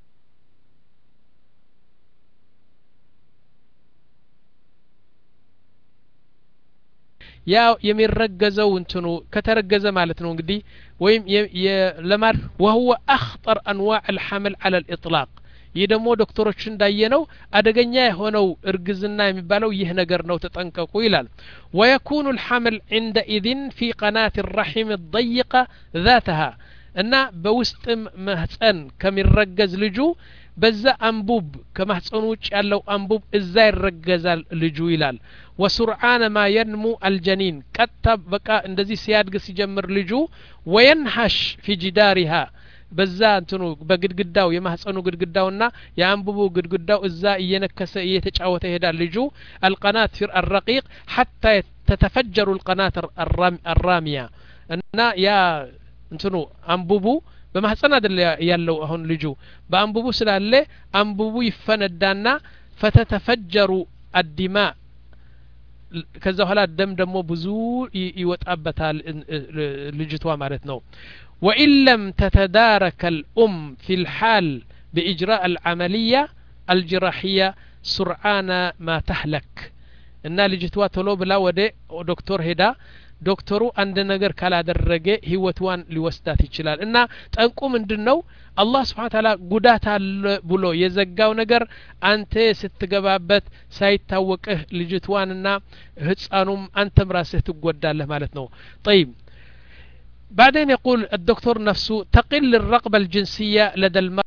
ያ የሚረገዘው እንትኑ ከተረገዘ ማለት ነው እንግዲህ ወይም ለማር وهو أخطر أنواع الحمل على الإطلاق ይህ ደግሞ ዶክተሮች እንዳየነው አደገኛ የሆነው እርግዝና የሚባለው ይህ ነገር ነው ተጠንቀቁ ይላል ويكون الحمل عندئذ في قناة الرحم الضيقة ذاتها እና በውስጥ ማህፀን ከሚረገዝ ልጁ በዛ አንቡብ ከማህፀኑ ውጭ ያለው አንቡብ እዛ ይረገዛል ልጁ ይላል وسرعان ما ينمو الجنين ቀጥታ በቃ እንደዚህ ሲያድግ ሲጀምር ልጁ وينحش في جدارها በዛ እንትኑ በግድግዳው የማህፀኑ ግድግዳውና የአንቡቡ ግድግዳው እዛ እየነከሰ እየተጫወተ ይሄዳል ልጁ القناة في الرقيق حتى تتفجر القناة الرامية እና ያ እንትኑ አንቡቡ በማህፀን አይደል ያለው አሁን ልጁ በአንቡቡ ስላለ አንቡቡ ይፈነዳና فتتفجر الدماء ከዛ በኋላ ደም ደግሞ ብዙ ይወጣበታል ልጅቷ ማለት ነው وإن لم تتدارك الأم في الحال بإجراء العملية الجراحية سرعان ما تهلك እና ልጅቷ ቶሎ ብላ ወደ ዶክተር ሄዳ ዶክተሩ አንድ ነገር ካላደረገ ህይወቷን ሊወስዳት ይችላል እና ጠንቁ ምንድነው አላህ Subhanahu Wa Ta'ala ጉዳት አለ ብሎ የዘጋው ነገር አንተ ስትገባበት ሳይታወቅህ ልጅቷንና ህፃኑም አንተም ራስህ ትጎዳለህ ማለት ነው طيب بعدين يقول الدكتور نفسه تقل الرغبة الجنسية لدى المرأة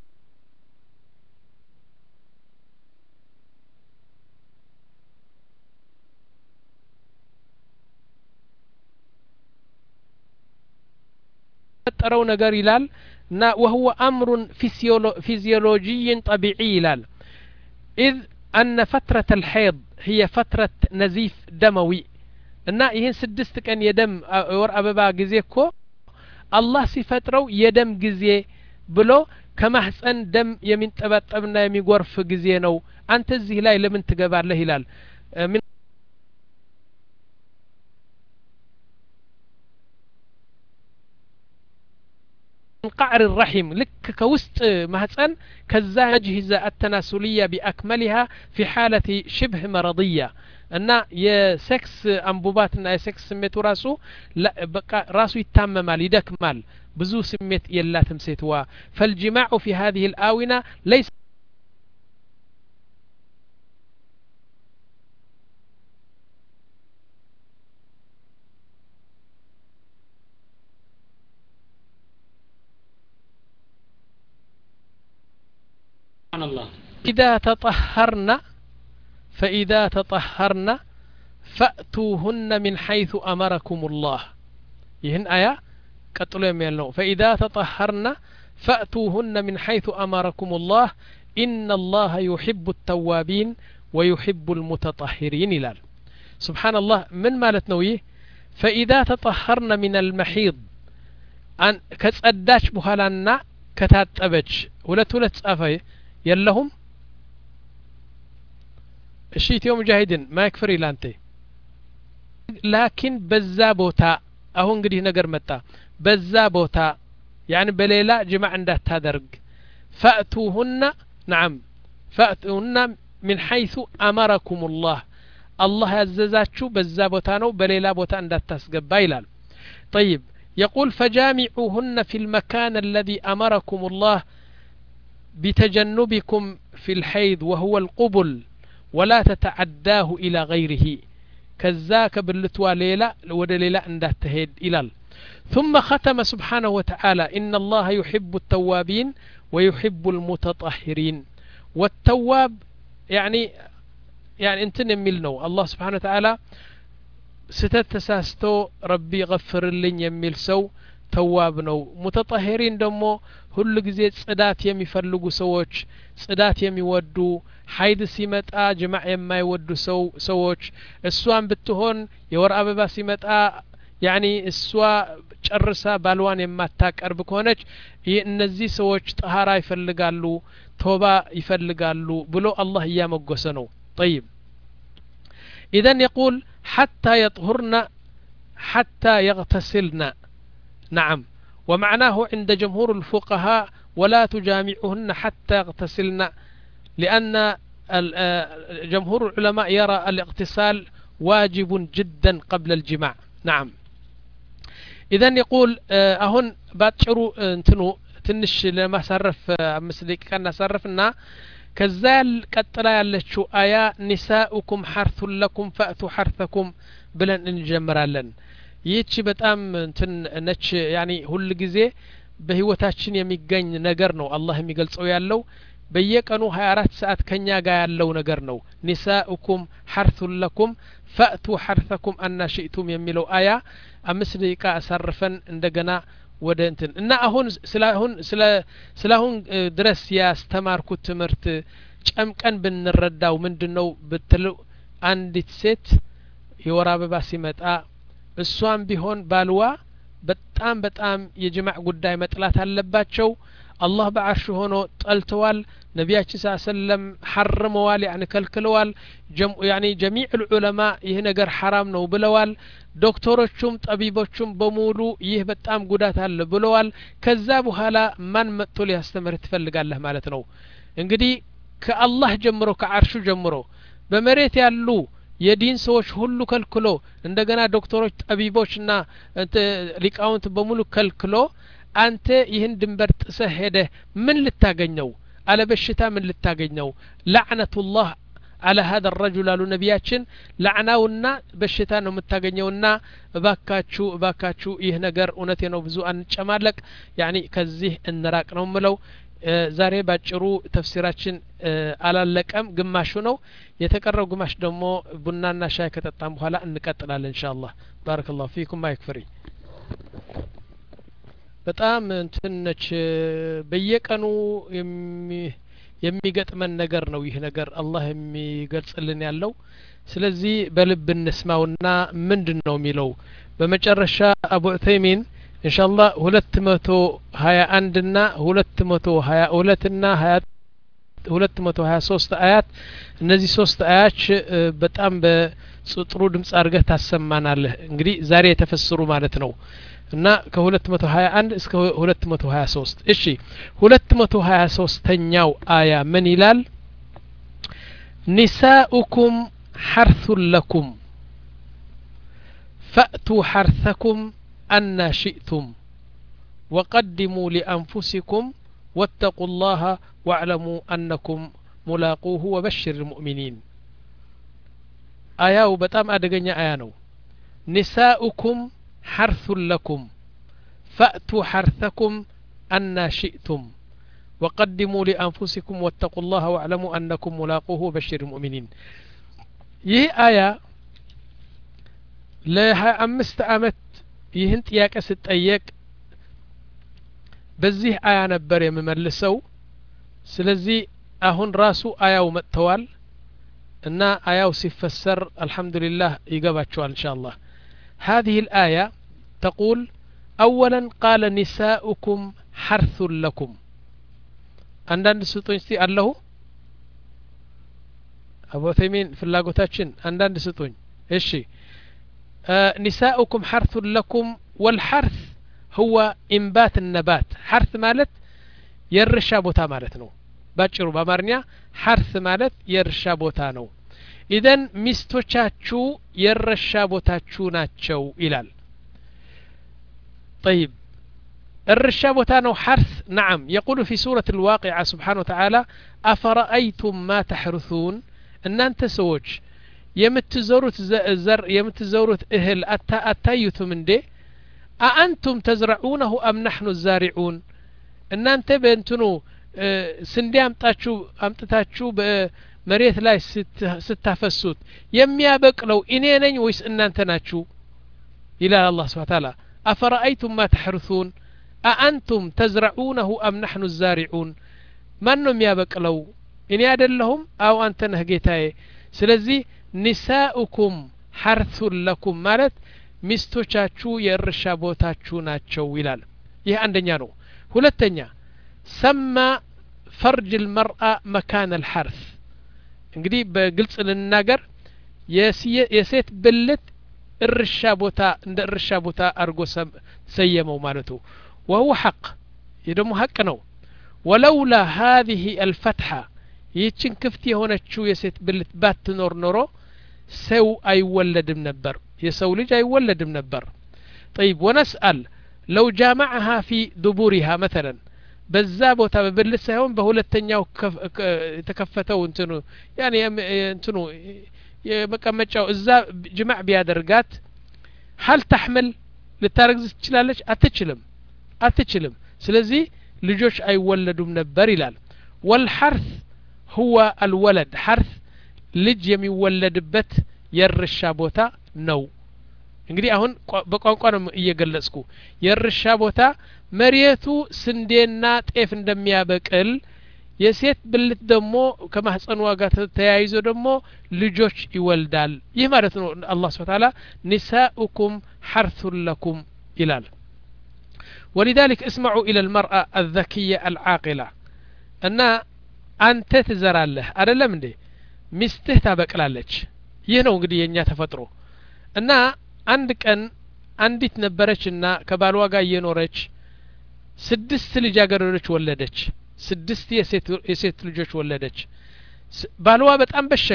ترى ነገር ይላል እና وهو أمر فيزيولوجي طبيعي ይላል إذ أن فترة الحيض هي فترة نزيف دموي እና ይሄን ስድስት ቀን የደም ወር አበባ ጊዜ እኮ አላህ ሲፈጥረው የደም ጊዜ ብሎ ከማህፀን ደም የሚንጠባጠብና የሚጎርፍ ጊዜ ነው አንተ እዚህ ላይ ለምን ትገባለህ ይላል قعر الرحم لك كوسط مهصن كذا أجهزة التناسلية بأكملها في حالة شبه مرضية أن يسكس أنبوباتنا يسكس سميت راسو لا بقى راسو يتممال يدكمال بزو سميت يلا تمسيتوا فالجماع في هذه الآونة ليس الله إذا تطهرنا فإذا تطهرنا فأتوهن من حيث أمركم الله يهن آية قتلوا يميلنو فإذا تطهرنا فأتوهن من حيث أمركم الله إن الله يحب التوابين ويحب المتطهرين إلال سبحان الله من مالت نويه فإذا تطهرنا من المحيض أن كتصداش بحالنا كتاتبج ولا تولت صافي يلهم الشيء يوم مجاهدين ما يكفر لانتي لكن بزابوتا اهو انقديه نقر متى بزابوتا يعني بليلة جمع عندها تادرق فأتوهن نعم فأتوهن من حيث أمركم الله الله يعززاتشو بزابوتا نو بليلة بوتا عندها تسقب بايلال طيب يقول فجامعوهن في المكان الذي أمركم الله بتجنبكم في الحيض وهو القبل ولا تتعداه إلى غيره كذاك باللتوى ليلة ود ليلة عندها تهيد إلال ثم ختم سبحانه وتعالى إن الله يحب التوابين ويحب المتطهرين والتواب يعني يعني انتن يميلنو الله سبحانه وتعالى ستتساستو ربي غفر لن يميل سو تواب نو متطهرين دمو ሁሉ ጊዜ ጽዳት የሚፈልጉ ሰዎች ጽዳት የሚወዱ ሀይድ ሲመጣ ጅማዕ የማይወዱ ሰው ሰዎች እሷን ብትሆን የወር አበባ ሲመጣ ያኒ እሷ ጨርሳ ባልዋን የማታቀርብ ከሆነች እነዚህ ሰዎች ጠሃራ ይፈልጋሉ ቶባ ይፈልጋሉ ብሎ አላህ ያመጎሰ ነው طيب اذا يقول حتى يطهرن حتى يغتسلن نعم ومعناه عند جمهور الفقهاء ولا تجامعهن حتى يغتسلن لأن جمهور العلماء يرى الاغتسال واجب جدا قبل الجماع نعم إذن يقول أهن باتشرو انتنو تنش لما صرف مسلك كان صرفنا كذال قتلا يالشو آية نساؤكم حرث لكم فأتوا حرثكم بلن انجمرالن ይህች በጣም እንትን ነች ያኒ ሁሉ ጊዜ በህይወታችን የሚገኝ ነገር ነው አላህ የሚገልጸው ያለው በየቀኑ ሀያ አራት ሰዓት ከኛ ጋር ያለው ነገር ነው ኒሳኡኩም ሐርሱን ለኩም ፈእቱ ሐርሰኩም አና ሽእቱም የሚለው አያ አምስት ደቂቃ አሳርፈን እንደገና ወደ እንትን እና አሁን ስለአሁን ስለ ስለአሁን ድረስ ያስተማርኩት ትምህርት ጨምቀን ብንረዳው ምንድነው ብትሉ አንዲት ሴት የወር አበባ ሲመጣ እሷም ቢሆን ባልዋ በጣም በጣም የጅማዕ ጉዳይ መጥላት አለባቸው አላህ በአርሽ ሆኖ ጠልተዋል ነቢያችን ሰለም ሐርመዋል ያኒ ከልክለዋል ያኒ ጀሚዕ العلماء ይህ ነገር حرام ነው ብለዋል ዶክተሮቹም ጠቢቦቹም በሙሉ ይህ በጣም ጉዳት አለ ብለዋል ከዛ በኋላ ማን መጥቶ ሊያስተምር ትፈልጋለህ ማለት ነው እንግዲህ ከአላህ ጀምሮ ከአርሹ ጀምሮ በመሬት ያሉ የዲን ሰዎች ሁሉ ከልክሎ እንደገና ዶክተሮች ጠቢቦችና ሊቃውንት በሙሉ ከልክሎ አንተ ይህን ድንበር ጥሰህ ሄደህ ምን ልታገኘው አለ በሽታ ምን ልታገኘው ለعنቱላህ على هذا الرجل قالوا نبياتችን لعناውና በሽታ ነው የምታገኘውና እባካችሁ እባካችሁ ይህ ነገር እውነቴ ነው ብዙ አንጨማለቅ ያኒ ከዚህ እንራቅ ነው ምለው ዛሬ ባጭሩ ተፍሲራችን አላለቀም ግማሹ ነው የተቀረው ግማሽ ደግሞ ቡናና ሻይ ከጠጣን በኋላ እንቀጥላለን ኢንሻአላህ ባረከላሁ ፊኩም ማይክፍሪ በጣም እንትነች በየቀኑ የሚገጥመን ነገር ነው ይህ ነገር አላህ የሚገልጽልን ያለው ስለዚህ በልብ እንስማውና ምንድነው የሚለው በመጨረሻ አቡ ዑተይሚን ኢንሻአላህ ሁለት መቶ ሀያ አንድ እና ሁለት መቶ ሀያ ሁለት እና ሁለት መቶ ሀያ ሶስት አያት እነዚህ ሶስት አያች በጣም በጽጥሩ ድምጽ አርገህ ታሰማናለህ እንግዲህ ዛሬ የተፈሰሩ ማለት ነው እና ከ221 እስከ ሁለት መቶ ሀያ ሶስት እሺ ሁለት መቶ ሀያ ሶስት ተኛው አያ ምን ይላል ኒሳኡኩም ሐርሱን ለኩም فأتوا حرثكم أن شئتم وقدموا لأنفسكم واتقوا الله واعلموا أنكم ملاقوه وبشر المؤمنين آياو بتام أدقني آيانو نساؤكم حرث لكم فأتوا حرثكم أن شئتم وقدموا لأنفسكم واتقوا الله واعلموا أنكم ملاقوه وبشر المؤمنين ይህ አያ ለአምስት አመት ይህን ጥያቄ ሲጠየቅ በዚህ አያ ነበር የምመልሰው ስለዚህ አሁን ራሱ አያው መጥተዋል እና አያው ሲፈሰር አልহামዱሊላህ ይገባቸዋል ኢንሻአላህ هذه الآية تقول أولا قال نساؤكم حرث لكم عندنا سطوኝ እስቲ አለሁ أبو ثيمين في اللاغوتاችን عندنا سطوኝ እሺ نساؤكم حرث لكم والحرث هو إنبات النبات حرث ማለት የርሻ ቦታ ማለት ነው ባጭሩ በአማርኛ حرث ማለት የርሻ ቦታ ነው إذن ሚስቶቻችሁ የርሻ ቦታችሁ ናቸው ይላል طيب الرሻ ቦታ ነው حرث نعم يقول في سورة الواقعة سبحانه وتعالى أفرأيتم ما تحرثون እናንተ ሰዎች የምትዘሩት ዘር የምትዘሩት እህል አታዩትም እንዴ أأنتم تزرعونه أم نحن الزارعون እናንተ በእንትኑ ስንዴ አምጣችሁ አምጥታችሁ በመሬት ላይ ስታፈሱት የሚያበቅለው እኔ ነኝ ወይስ እናንተ ናችሁ ይላል አላህ Subhanahu Wa Ta'ala أفرأيتم ما تحرثون أأنتم تزرعونه أم نحن الزارعون ማን ነው የሚያበቅለው እኔ አይደለሁም አው አንተ ነህ ጌታዬ ስለዚህ ኒሳኡኩም ሐርሱን ለኩም ማለት ሚስቶቻችሁ የርሻ ቦታችሁ ናቸው ይላል ይህ አንደኛ ነው ሁለተኛ ሰማ فرج المرأة مكان الحرث እንግዲህ በግልጽ ልናገር የሴት ብልት እርሻ ቦታ እንደ እርሻ ቦታ አርጎ ሰየመው ማለቱ وهو حق ይደሙ ሐቅ ነው ولولا هذه الفتحة ይህችን ክፍት የሆነችው የሴት ብልት ባትኖር ኖሮ ሰው አይወለድም ነበር የሰው ልጅ አይወለድም ነበር طيب ونسأل لو جامعها في دبورها مثلا በዛ ቦታ በብልት ሳይሆን በሁለተኛው ተከፈተው እንትኑ ያኒ እንትኑ የመቀመጫው እዛ ጅማዕ ቢያደርጋት هل تحمل ልታረግዝ ትችላለች አትችልም አትችልም ስለዚህ ልጆች አይወለዱም ነበር ይላል والحرث هو الولد حرث ልጅ የሚወለድበት የርሻ ቦታ ነው እንግዲህ አሁን በቋንቋ ነው እየገለጽኩ የርሻ ቦታ መሪየቱ ስንዴና ጤፍ እንደሚያበቅል የሴት ብልት ደግሞ ከማህፀኗ ጋር ተያይዞ ደግሞ ልጆች ይወልዳል ይህ ማለት ነው አላህ Subhanahu Wa Ta'ala نساؤكم حرث لكم ይላል ولذلك اسمعوا إلى المرأة الذكية العاقلة أن أنت تزرالله አይደለም እንዴ ሚስትህ ታበቅላለች ይህ ነው እንግዲህ የኛ ተፈጥሮ እና አንድ ቀን አንዲት ነበረችና ከባሏ ጋር እየኖረች ስድስት ልጃገረዶች ወለደች ስድስት የሴት የሴት ልጆች ወለደች ባሏ በጣም በሸቀ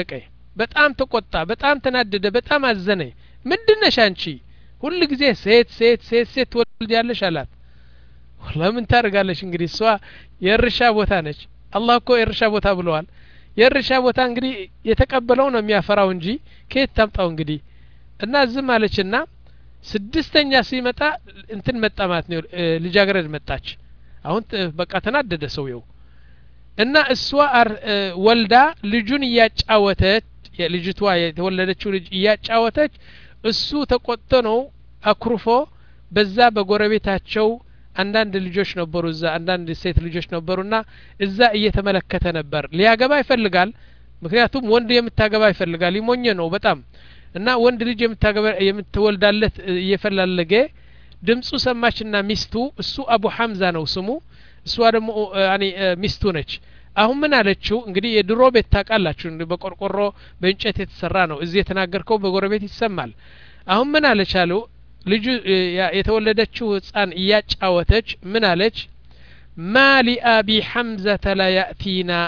በጣም ተቆጣ በጣም ተናደደ በጣም አዘነ ምንድነሽ አንቺ ሁሉ ጊዜ ሴት ሴት ሴት ሴት ትወልጃለሽ አላት والله ምን ታርጋለሽ እንግዲህ እሷ የርሻ ቦታ ነች አላህ እኮ የርሻ ቦታ ብለዋል የርሻ ቦታ እንግዲህ የተቀበለው ነው የሚያፈራው እንጂ ከየት ታምጣው እንግዲህ እና ዝም አለችና ስድስተኛ ሲመጣ እንትን መጣማት ነው ልጃገረድ መጣች አሁን በቃ ተናደደ ሰውየው እና እሷ ወልዳ ልጁን ያጫወተች የልጅቷ የተወለደችው ልጅ ያጫወተች እሱ ተቆጥቶ ነው አኩርፎ በዛ በጎረቤታቸው አንዳንድ ልጆች ነበሩ እዛ አንዳንድ ሴት ልጆች ነበሩና እዛ እየተመለከተ ነበር ሊያገባ ይፈልጋል ምክንያቱም ወንድ የምታገባ ይፈልጋል ይሞኘ ነው በጣም እና ወንድ ልጅ የምታገባ የምትወልዳለት እየፈላለገ ድምጹ ሰማችና ሚስቱ እሱ አቡ ሐምዛ ነው ስሙ እሷ ደግሞ ያኒ ሚስቱ ነች አሁን ምን አለችው እንግዲህ የድሮ ቤት ታቃላችሁ በቆርቆሮ በእንጨት የተሰራ ነው እዚህ የተናገርከው በጎረቤት ይሰማል አሁን ምን አለቻሉ ልጅ የተወለደችው ህፃን እያጫወተች ምን አለች ማሊ አቢ ሐምዛ لا يأتينا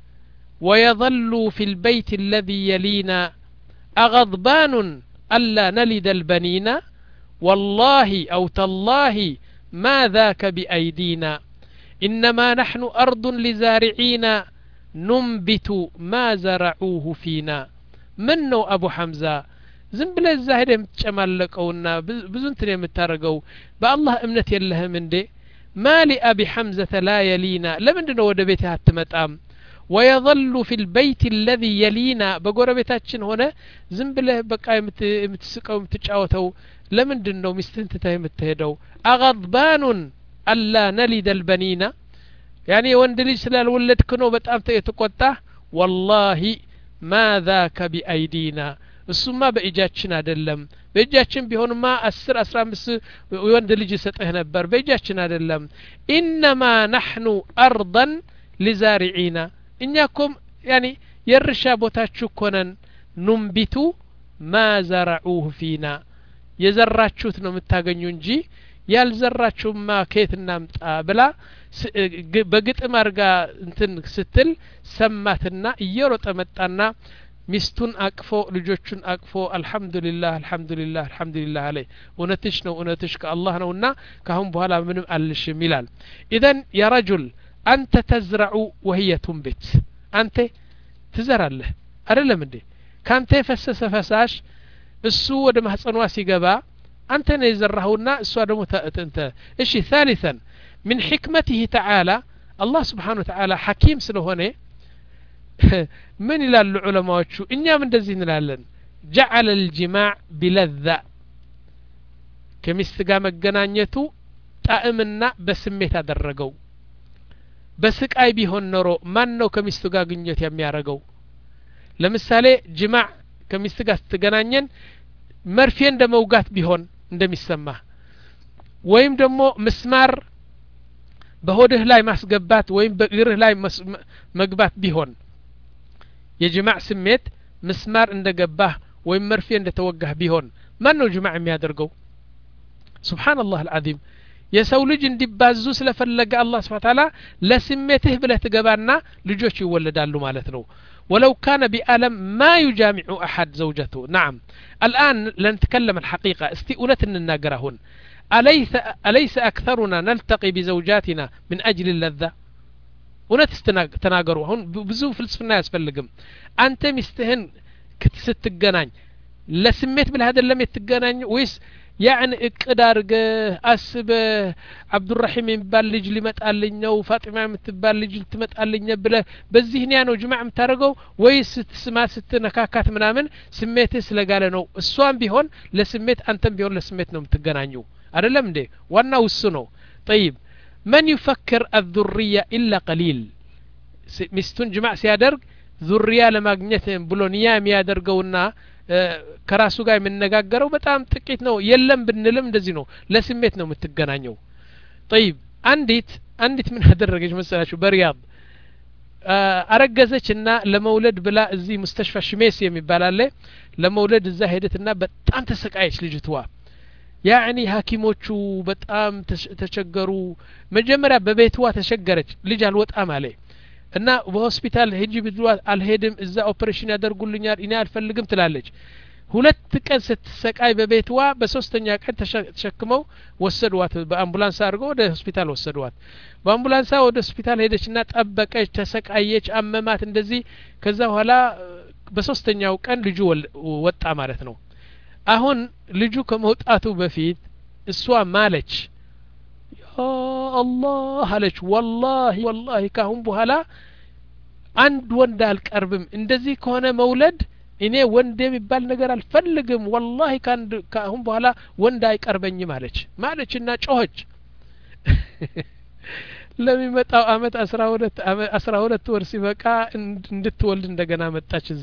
ويظل في البيت الذي يلينا أغضبان ألا نلد البنين والله أو تالله ما ذاك بأيدينا إنما نحن أرض لزارعين ننبت ما زرعوه فينا منو أبو حمزة ዝም ብለ እዛ ሄደ የምትጨማለቀውና ብዙ እንትን የምታረገው በአላህ እምነት የለህም እንዴ ማሊ አቢ ሐምዘተ ላ የሊና ለምንድነው ወደ ቤት አትመጣም ويظل في البيت الذي يلينا በጎረቤታችን ሆነ ዝም ብለ በቃ የምትስቀው የምትጫወተው ለምንድነው ሚስትን ትተህ የምትሄደው አغضبان الا نلد البنين يعني ወንድ ልጅ ስላልወለድክ ነው በጣም ተቆጣ والله ما ذاك بأيدينا እሱማ በእጃችን አይደለም በእጃችን ቢሆንማ አስር አስራ አምስት ወንድ ልጅ ሰጠህ ነበር በእጃችን አይደለም انما نحن ارضا لزارعين እኛኮም يعني የርሻ ቦታችሁ ኮነን ኑምቢቱ ما زرعوه فينا የዘራችሁት ነው የምታገኙ እንጂ ያልዘራችሁማ ከየት እናምጣ ብላ በግጥም አርጋ እንትን ስትል ሰማትና እየሮጠ መጣና ሚስቱን አቅፎ ልጆቹን አቅፎ አልহামዱሊላህ አልহামዱሊላህ አልহামዱሊላህ አለ ወነትሽ ነው ወነትሽ ከአላህ ነውና ካሁን በኋላ ምንም አልልሽም ይላል اذا يا رجل انت تزرع وهي تنبت አንተ ትዘራለህ አይደለም እንዴ ካንተ ፈሰሰ ፈሳሽ እሱ ወደ ማህፀኗ ሲገባ አንተ ነው የዘራኸውና እሷ ደግሞ እንተ እሺ ثالثا من حكمته تعالى الله سبحانه وتعالى حكيم ስለሆነ من إلى العلماء شو إنيا من دزين لالن جعل الجماع بلذة كمستقام الجنانيتو تأمنا بسميت هذا الرجو بسك أي بيهون نرو ما نو كمستقام جنيت يا ميارجو لمثالي جماع كمستقام الجنانين مرفين دم وقات بيهون دم السماء ويم دمو مسمار بهوده لاي مسقبات ويم بغيره لاي مقبات بيهون የጅማዕ ስሜት መስማር እንደገባህ ወይ መርፌ እንደተወጋህ ቢሆን ማን ነው ጅማዕ የሚያደርገው ሱብሃንአላህ አልዓዚም የሰው ልጅ እንዲባዙ ስለፈለገ አላህ Subhanahu Ta'ala ለስሜትህ ብለህ ትገባና ልጆች ይወለዳሉ ማለት ነው ولو كان بألم ما يجامع أحد زوجته نعم الآن لنتكلم الحقيقة استئونة الناقرهن أليس, أليس أكثرنا نلتقي بزوجاتنا من أجل اللذة እውነት ተናገሩ አሁን ብዙ ፍልስፍና ያስፈልግም አንተ ሚስትህን ስትገናኝ ለስሜት ብለህ አይደለም የትገናኝ ወይስ يعني እቅድ አድርገህ አስበህ አብዱራሂም የሚባል ልጅ ሊመጣልኝ ነው ፋጢማ የምትባል ልጅ ልትመጣልኝ ብለህ በዚህ ነው ነው ጅማዕ የምታረገው ወይስ ስትስማት ስትነካካት ምናምን ስሜትህ ስለጋለ ነው እሷም ቢሆን ለስሜት አንተም ቢሆን ለስሜት ነው የምትገናኙ አይደለም እንዴ ዋናው እሱ ነው طيب من يفكر الذرية إلا قليل مستون جماع سيادرق ذرية لما قنيتهم بلونيا ميادرقونا كراسو قاي من نقاقروا بتام تكيتنو يلم بنلم دزينو لسميتنو متقنانيو طيب عنديت عنديت من هذا الرقش مثلا شو برياض أرقزتنا لمولد بلا زي مستشفى شميسي يميبالالي لمولد الزاهدتنا بتام تسقعيش لجتوا يعني حكيموچو በጣም ተቸገሩ መጀመሪያ በቤትዋ ተቸገረች ልጅ አልወጣም አለ እና በሆስፒታል ሄጂ ብድዋት አልሄድም እዛ ኦፕሬሽን ያደርጉልኛል እኔ አልፈልግም ትላለች ሁለት ቀን ስትሰቃይ በቤትዋ በሶስተኛ ቀን ተሸክመው ወሰዷት በአምቡላንስ አድርገው ወደ ሆስፒታል ወሰዷት በአምቡላንስ ወደ ሆስፒታል ሄደችና ጠበቀች ተሰቃየች አመማት እንደዚህ ከዛ በኋላ በሶስተኛው ቀን ልጁ ወጣ ማለት ነው አሁን ልጁ ከመውጣቱ በፊት እሷ ማለች ያ አላህ አለች ወላሂ ወላሂ ካሁን በኋላ አንድ ወንድ አልቀርብም እንደዚህ ከሆነ መውለድ እኔ ወንድ የሚባል ነገር አልፈልግም ወላሂ ካንድ ካሁን በኋላ ወንድ አይቀርበኝም አለች ማለችና ጮኸች ለሚመጣው አመት አስራ ሁለት ወር ሲበቃ እንድትወልድ እንደገና መጣች እዛ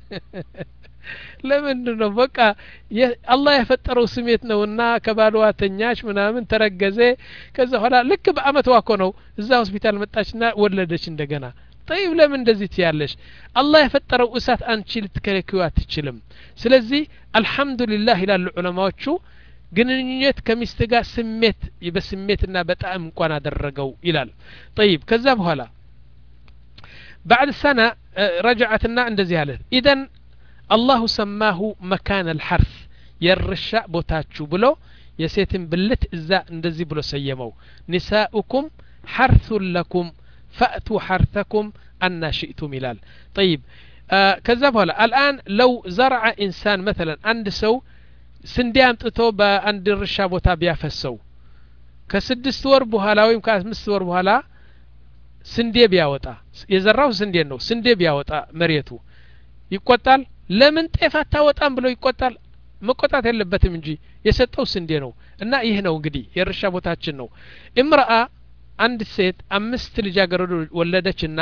ለምንድነው በቃ አላህ የፈጠረው ስሜት ነውና ከባሏ ተኛች ምናምን ተረገዘ ከዛ ኋላ ልክ በአመቷ እኮ ነው እዛ ሆስፒታል መጣችና ወለደች እንደገና طيب ለምን እንደዚህ ትያለሽ አላህ የፈጠረው እሳት አንቺ ልትከለክዩ አትችልም ስለዚህ አልহামዱሊላህ ይላሉ ዑለማዎቹ ግንኙነት ከሚስት ጋር ስሜት በስሜትና በጣም እንኳን አደረገው ይላል طيب ከዛ በኋላ بعد سنه رجعتنا እንደዚህ አለ اذا الله سماه مكان الحرث የርሻ ቦታችሁ ብሎ የሴትን ብልት እዛ እንደዚህ ብሎ ሰየመው نساؤكم حرث لكم فأتوا حرثكم أن شئتم ملال طيب آه كذا بقول الآن لو زرع إنسان مثلا عند سو سندي أمتتو بعند الرشابو تابيا فسو كسدست ور بحالا ويم كاسمست ور بحالا سندي بياوتا يزرعو سندي نو سندي بياوتا مريتو يقطال لمن طيفات ታወጣም ብሎ ይቆጣል መቆጣት የለበትም እንጂ የሰጠው ስንዴ ነው እና ይሄ ነው እንግዲህ የርሻ ቦታችን ነው امرأة አንድ ሴት አምስት ልጃገረድ ወለደችና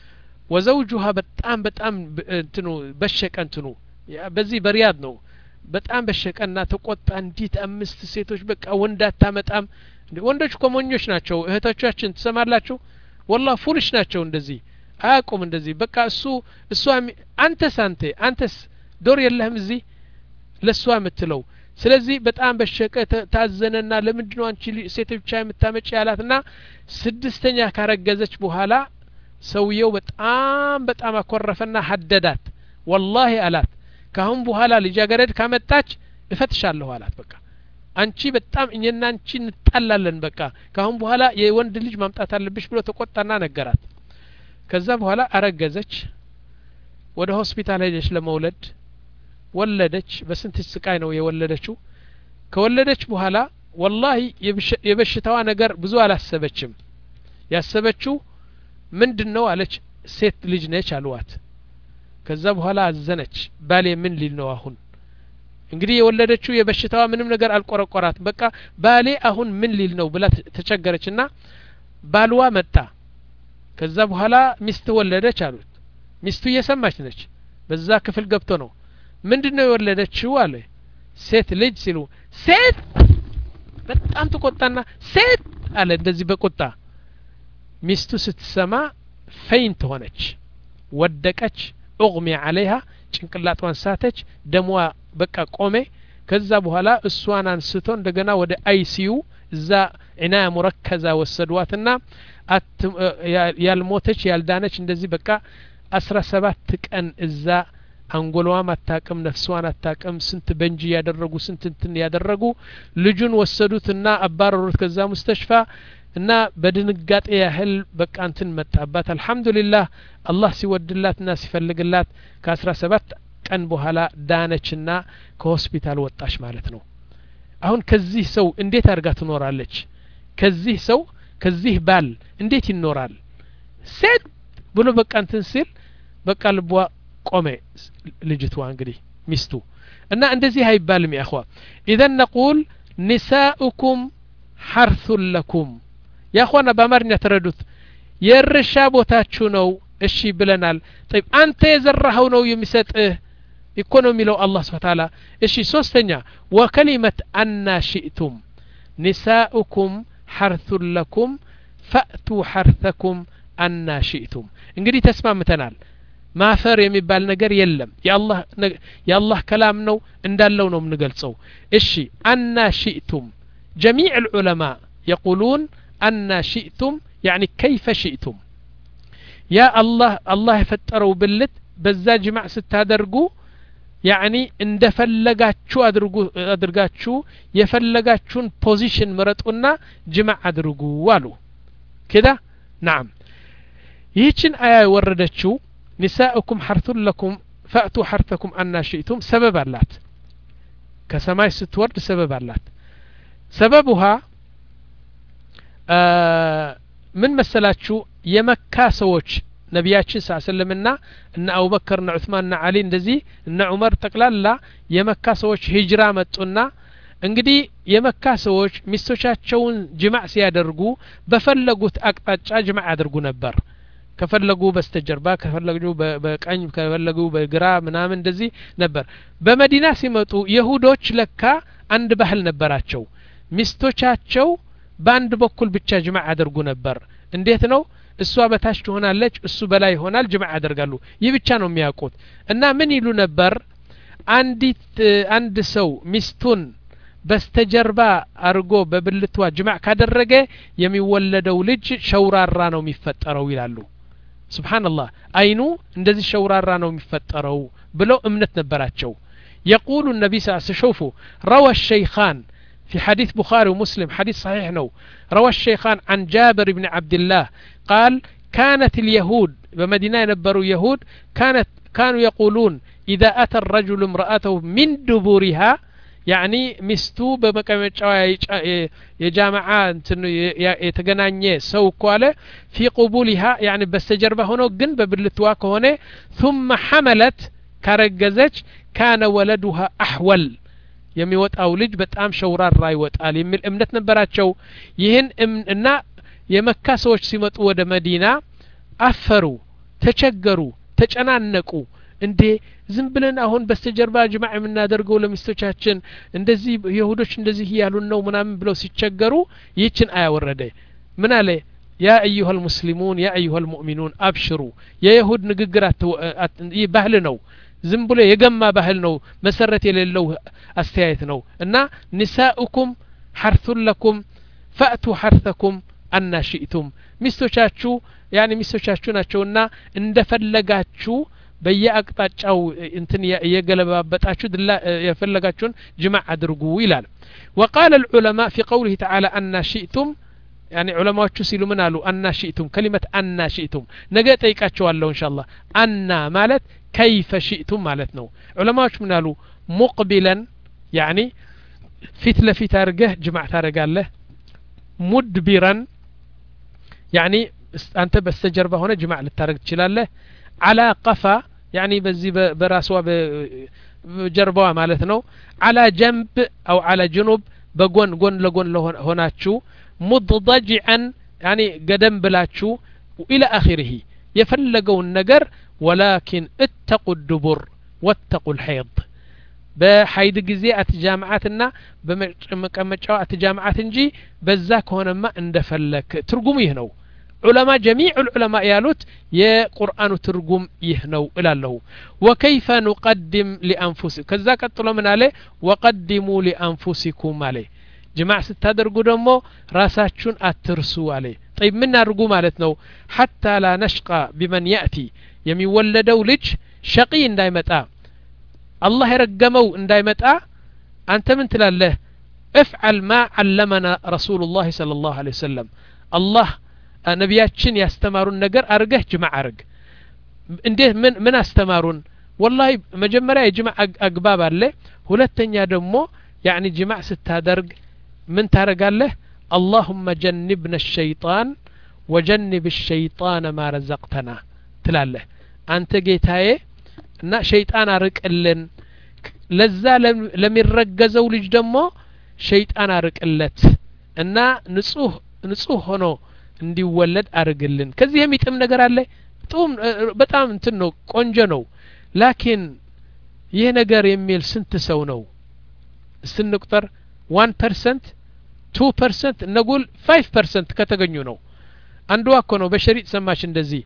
ወዘውጁሃ በጣም በጣም እንትኑ በሸቀ እንትኑ በዚህ በሪያድ ነው በጣም በሸቀና ተቆጣ እንዲት አምስት ሴቶች በቃ ወንድ አታመጣም ወንዶች ኮሞኞች ናቸው እህቶቻችን ትሰማላችሁ والله ፉልሽ ናቸው እንደዚህ አያቁም እንደዚህ በቃ እሱ እሱ አንተስ አንተ አንተስ ዶር የለህም እዚህ ለሷ የምትለው ስለዚህ በጣም በሸቀ ታዘነና ለምንድነው አንቺ ሴት ብቻ የምታመጪ ያላትና ስድስተኛ ካረገዘች በኋላ ሰውየው በጣም በጣም አኮረፈና ሐደዳት والله አላት ካሁን በኋላ ልጃገረድ ካመጣች እፈትሻለሁ አላት በቃ አንቺ በጣም እኛና አንቺ እንጣላለን በቃ ካሁን በኋላ የወንድ ልጅ ማምጣት አለብሽ ብሎ ተቆጣና ነገራት ከዛ በኋላ አረገዘች ወደ ሆስፒታል ሄደች ለመውለድ ወለደች በስንት ስቃይ ነው የወለደችው ከወለደች በኋላ والله የበሽታዋ ነገር ብዙ አላሰበችም ያሰበችው ምንድነው አለች ሴት ልጅ ነች አልዋት ከዛ በኋላ አዘነች ባሌ ምን ሊል ነው አሁን እንግዲህ የወለደችው የበሽታዋ ምንም ነገር አልቆረቆራት በቃ ባሌ አሁን ምን ሊል ነው ብላ ተቸገረችና ባልዋ መጣ ከዛ በኋላ ሚስት ወለደች አሉት ሚስቱ እየሰማች ነች በዛ ክፍል ገብቶ ነው ምንድነው የወለደችው አለ ሴት ልጅ ሲሉ ሴት በጣም ተቆጣና ሴት አለ እንደዚህ በቁጣ ሚስቱ ስትሰማ ፈይንት ሆነች ወደቀች اغمي عليها ጭንቅላቷን ሳተች ደሟ በቃ ቆመ ከዛ በኋላ እሷን አንስቶ እንደገና ወደ አይሲዩ እዛ عناية مركزة ወሰዷትና ያልሞተች ያልዳነች እንደዚህ በቃ አስራ ሰባት ቀን እዛ አንጎሏም አታቀም ነፍሷን አታቀም ስንት በንጂ ያደረጉ ስንት እንትን ያደረጉ ልጁን ወሰዱትና አባረሩት ከዛ ሙስተሽፋ እና በድንጋጤ ያህል በቃ እንትን መጣባት አልহামዱሊላህ አላህ ሲወድላትና ሲፈልግላት ከ17 ቀን በኋላ ዳነችና ከሆስፒታል ወጣች ማለት ነው አሁን ከዚህ ሰው እንዴት አርጋ ትኖራለች ከዚህ ሰው ከዚህ ባል እንዴት ይኖራል ሴት ብሎ በቃ እንትን ሲል በቃ ልቧ ቆመ ልጅቷ እንግዲህ ሚስቱ እና እንደዚህ አይባልም ያ اخوا اذا نقول نساؤكم حرث لكم يا اخوانا በአማርኛ ተረዱት የርሻ ቦታችሁ ነው እሺ ብለናል طيب አንተ የዘራኸው ነው የሚሰጥህ ኢኮኖሚ ነው አላህ Subhanahu Wa Ta'ala እሺ ሶስተኛ وكلمه ان شئتم نساؤكم حرث لكم فأتوا حرثكم ان شئتم እንግዲህ ተስማምተናል ማፈር የሚባል ነገር የለም ያላህ ያላህ كلام ነው እንዳለው ነው ምንገልጸው እሺ ان شئتم جميع العلماء يقولون ان شئتم يعني كيف شئتم ያ አላህ አላህ የፈጠረው ብልት በዛ ጅማዕ ስታደርጉ ያኒ እንደፈለጋችሁ አድርጉ አድርጋችሁ የፈለጋችሁን ፖዚሽን ምረጡና ጅማዕ አድርጉ አሉ كده نعم ይህችን አያ ወረደችው ኒሳኡኩም ሐርቱን ለኩም ፈአቱ ሐርተኩም አና ሽእቱም ሰበብ አላት ከሰማይ ስትወርድ ሰበብ አላት ሰበቡሃ ምን መሰላችሁ የመካ ሰዎች ነቢያችን ሰለላሁ ዐለይሂ ወሰለምና እና አቡበከር እና ዑስማን እና አሊ እንደዚህ እና ዑመር ተቅላላ የመካ ሰዎች ሂጅራ መጡና እንግዲህ የመካ ሰዎች ሚስቶቻቸውን ጅማዕ ሲያደርጉ በፈለጉት አቅጣጫ ጅማዕ ያደርጉ ነበር ከፈለጉ በስተጀርባ ከፈለጉ በቀኝ ከፈለጉ በግራ ምናምን እንደዚህ ነበር በመዲና ሲመጡ ይሁዶች ለካ አንድ ባህል ነበራቸው ሚስቶቻቸው በአንድ በኩል ብቻ ጅማዕ ያደርጉ ነበር እንዴት ነው እሷ በታች ትሆናለች እሱ በላይ ይሆናል ጅማዕ ያደርጋሉ ይህ ብቻ ነው የሚያውቁት እና ምን ይሉ ነበር አንዲት አንድ ሰው ሚስቱን በስተጀርባ አርጎ በብልቷ ጅማዕ ካደረገ የሚወለደው ልጅ ሸውራራ ነው የሚፈጠረው ይላሉ ሱብሃንአላህ አይኑ እንደዚህ ሸውራራ ነው የሚፈጠረው ብለው እምነት ነበራቸው يقول النبي صلى الله عليه وسلم شوفوا روى الشيخان في حديث بخاري ومسلم حديث صحيح نو روى الشيخان عن جابر بن عبد الله قال كانت اليهود بمدينة ينبروا يهود كانت كانوا يقولون إذا أتى الرجل امرأته من دبورها يعني مستو بمكامچوا የጃማዓ እንትን የተገናኘ ሰው ኳለ في قبولها يعني በስተጀርባ ሆኖ ግን በብልቷ ከሆነ ثم حملت ካረገዘች كان ولدها أحول የሚወጣው ልጅ በጣም ሸውራራ ይወጣል የሚል እምነት ነበራቸው ይህን እና የመካ ሰዎች ሲመጡ ወደ መዲና አፈሩ ተቸገሩ ተጨናነቁ እንዴ ዝም ብለን አሁን በስተጀርባ ጅማዕ የምናደርገው ለሚስቶቻችን እንደዚህ ይሁዶች እንደዚህ ያሉን ነው ምናምን ብለው ሲቸገሩ ይህችን አያ ወረደ ምን አለ ያ ايها المسلمون يا ايها المؤمنون ابشروا የይሁድ ንግግር ይህ ባህል ነው ዝም ብሎ የገማ ባህል ነው መሰረት የሌለው አስተያየት ነው እና ኒሳኡኩም ሐርቱን ለኩም ፈአቱ ሐርተኩም አና ሽእቱም ሚስቶቻችሁ ያኒ ሚስቶቻችሁ ናቸውና እንደፈለጋችሁ በየአቅጣጫው እንትን የገለባበጣችሁ የፈለጋችሁን ጅማዕ አድርጉ ይላል وقال العلماء في قوله تعالى أن شئتم يعني علماء ሲሉ ምን አሉ أن شئتم كلمة أن شئتم ነገ ጠይቃቸዋለሁ إن شاء الله أن ማለት كيف شئتم ማለት ነው علماء ምን አሉ مقبلا يعني ፊት ለፊት አርገህ ጅማዕ ታረጋለህ مدبرا يعني አንተ በስተጀርባ ሆነ ጅማዕ ልታረግ ትችላለህ على قفا يعني بزي براسوا بجربوا مالتنا على جنب أو على جنوب بقون قون لقون هناتشو مضطجعا يعني قدم بلاتشو وإلى آخره يفلقوا النقر ولكن اتقوا الدبر واتقوا الحيض بحيد جزية أتجامعاتنا بمكمتشوا أتجامعات نجي بزاك هنا ما اندفلك ترقميه نو علماء جميع العلماء يالوت يا قرآن ترجم يهنو إلى له وكيف نقدم لأنفسكم كذا قطلوا من عليه وقدموا لأنفسكم عليه جماعة ستادر قدمو راساتشون أترسوا عليه طيب من نرجو مالتنا حتى لا نشقى بمن يأتي يمي ولدوا لج شقي دايمتا الله يرجموا دايمتا أنت من تلاله افعل ما علمنا رسول الله صلى الله عليه وسلم الله ነቢያችን ያስተማሩን ነገር አርገህ ጅማዕ አርግ እንዴት ምን ምን አስተማሩን والله መጀመሪያ የጅማዕ አግባብ አለ ሁለተኛ ደግሞ يعني ጅማዕ ስታደርግ ምን ታረጋለህ اللهم جنبنا الشيطان وجنب الشيطان ما رزقتنا ትላለህ አንተ ጌታዬ እና ሸይጣን አርቅልን ለዛ ለሚረገዘው ልጅ ደግሞ ሸይጣን አርቅለት እና ንጹህ ንጹህ ሆኖ እንዲወለድ አርግልን ከዚህ የሚጥም ነገር አለ ጡም በጣም እንትን ነው ቆንጆ ነው ላኪን ይሄ ነገር የሚል ስንት ሰው ነው ስንቁጥር one percent two percent ነጉል five percent ከተገኙ ነው አንዱ እኮ ነው በሸሪጥ ሰማች እንደዚህ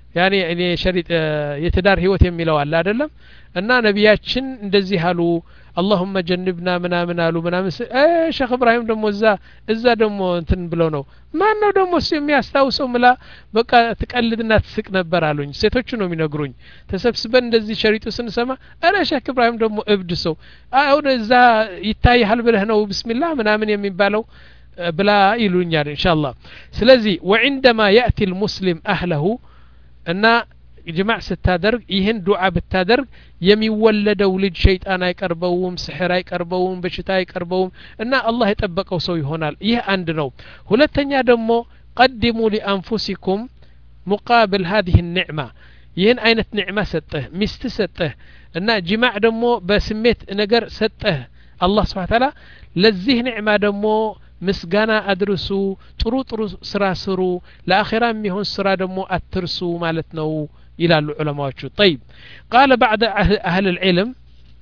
ያኔ እኔ ሸሪጥ የትዳር ህይወት የሚለው አለ አይደለም እና ነቢያችን እንደዚህ አሉ اللهم جنبنا ምናምን አሉ ምናምን እ ሼክ ኢብራሂም ደግሞ እዛ እዛ ደግሞ እንትን ብለው ነው ማን ነው ደግሞ እሱ የሚያስታውሰው ምላ በቃ ትቀልድና ትስቅ ነበር አሉኝ ሴቶቹ ነው የሚነግሩኝ ተሰብስበን እንደዚህ ሸሪጡ ስንሰማ አረ ሼክ ኢብራሂም ደግሞ እብድ ሰው አሁን እዛ ይታያል ብለህ ነው ቢስሚላህ ምናምን የሚባለው ብላ ይሉኛል ኢንሻአላህ ስለዚህ وعندما ياتي المسلم اهله እና ጅማዕ ስታደርግ ይህን ዱዓ ብታደርግ የሚወለደው ልጅ ሸይጣን አይቀርበውም ስሕር አይቀርበውም በሽታ አይቀርበውም እና አላህ የጠበቀው ሰው ይሆናል ይህ አንድ ነው ሁለተኛ ደግሞ قدموا لانفسكم مقابل هذه النعمه ይህን አይነት ኒዕማ ሰጠህ ሚስት ሰጠህ እና ጅማዕ ደግሞ በስሜት ነገር ሰጠህ አላህ Subhanahu Wa Ta'ala ለዚህ ኒዕማ ደግሞ ምስጋና አድርሱ ጥሩ ጥሩ ስራ ስሩ ለአኺራ የሚሆን ስራ ደግሞ አትርሱ ማለት ነው ይላሉ ዑለማዎቹ طيب قال بعض اهل العلم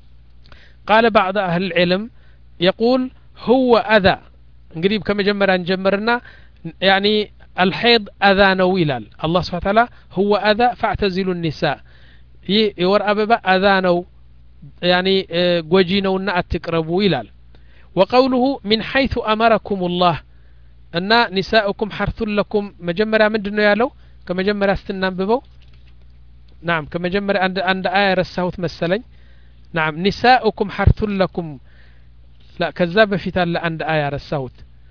قال بعض اهل العلم يقول هو اذى እንግዲህ ከመጀመሪያ እንጀምርና يعني الحيض اذى ነው ይላል አላህ Subhanahu Wa Ta'ala هو اذى فاعتزلوا النساء የወር አበባ اذى ነው يعني ጎጂ ነውና አትቅረቡ ይላል وقوله من حيث أمركم الله أن نساؤكم حرث لكم مجمرة من دنيا يالو كمجمرة استنببوا نعم كمجمرة عند عند آية رساوت مثلا نعم نساؤكم حرث لكم لا كذاب في تال عند آية رساوت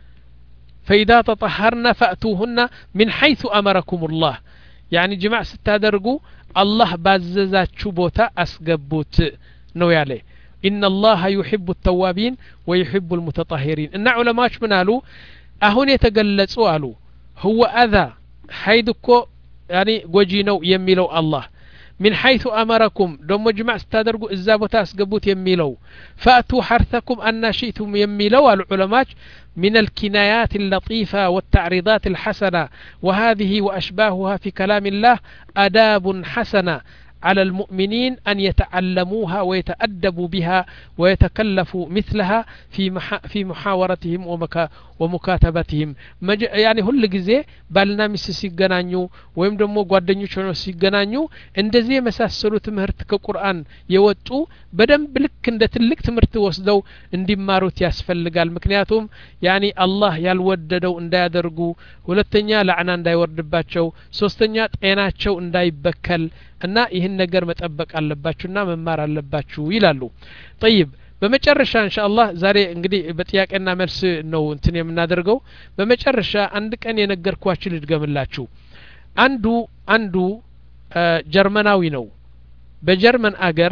فإذا تطهرنا فأتوهن من حيث أمركم الله يعني جماع ستادرقوا الله باززات شبوتا أسقبوت نو يالي إن الله يحب التوابين ويحب المتطهرين إن علماء من قالوا أهون يتقلصوا قالوا هو أذى حيدكو يعني وجينو يميلو الله من حيث أمركم دم جمع استدرقوا الزابطة أسقبوت يميلو فأتوا حرثكم أن شئتم يميلو العلماء من الكنايات اللطيفة والتعريضات الحسنة وهذه وأشباهها في كلام الله أداب حسنة على المؤمنين أن يتعلموها ويتأدبوا بها ويتكلفوا مثلها في محا في محاورتهم ومكا ومكاتبتهم يعني هل جزء بالنا مس سيجنانيو ويم دمو قدنيو شنو سيجنانيو اندزي مساسلو تمهرت كقرآن يوتو بدم بلك اند تلك تمرت وسدو اندي ماروت ياسفلقال مكنياتهم يعني الله يالوددو اندا يدرقو ولتنيا لعنا اندا يوردباتشو سوستنيا تقيناتشو اندا يبكل እና ይህን ነገር መጠበቅ አለባችሁና መማር አለባችሁ ይላሉ طيب በመጨረሻ ኢንሻአላህ ዛሬ እንግዲህ በጥያቄና መልስ ነው እንትን የምናደርገው በመጨረሻ አንድ ቀን የነገርኳችሁ ልድገምላችሁ አንዱ አንዱ ጀርመናዊ ነው በጀርመን አገር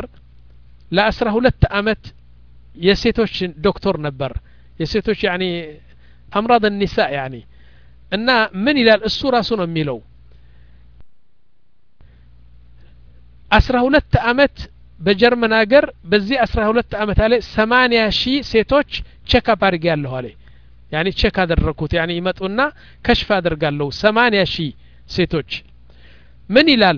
ለ12 አመት የሴቶች ዶክተር ነበር የሴቶች يعني امراض النساء يعني እና ምን ይላል እሱ ራሱ ነው የሚለው አስራ ሁለት አመት በጀርመን ሀገር በዚህ አስራ ሁለት አመት አለ ሰማንያ ሺህ ሴቶች ቼክ አፕ አድርጌያለሁ አለ يعني ቼክ አደረኩት يعني ይመጡና ከሽፍ አደርጋለሁ ሰማንያ ሺህ ሴቶች ምን ይላል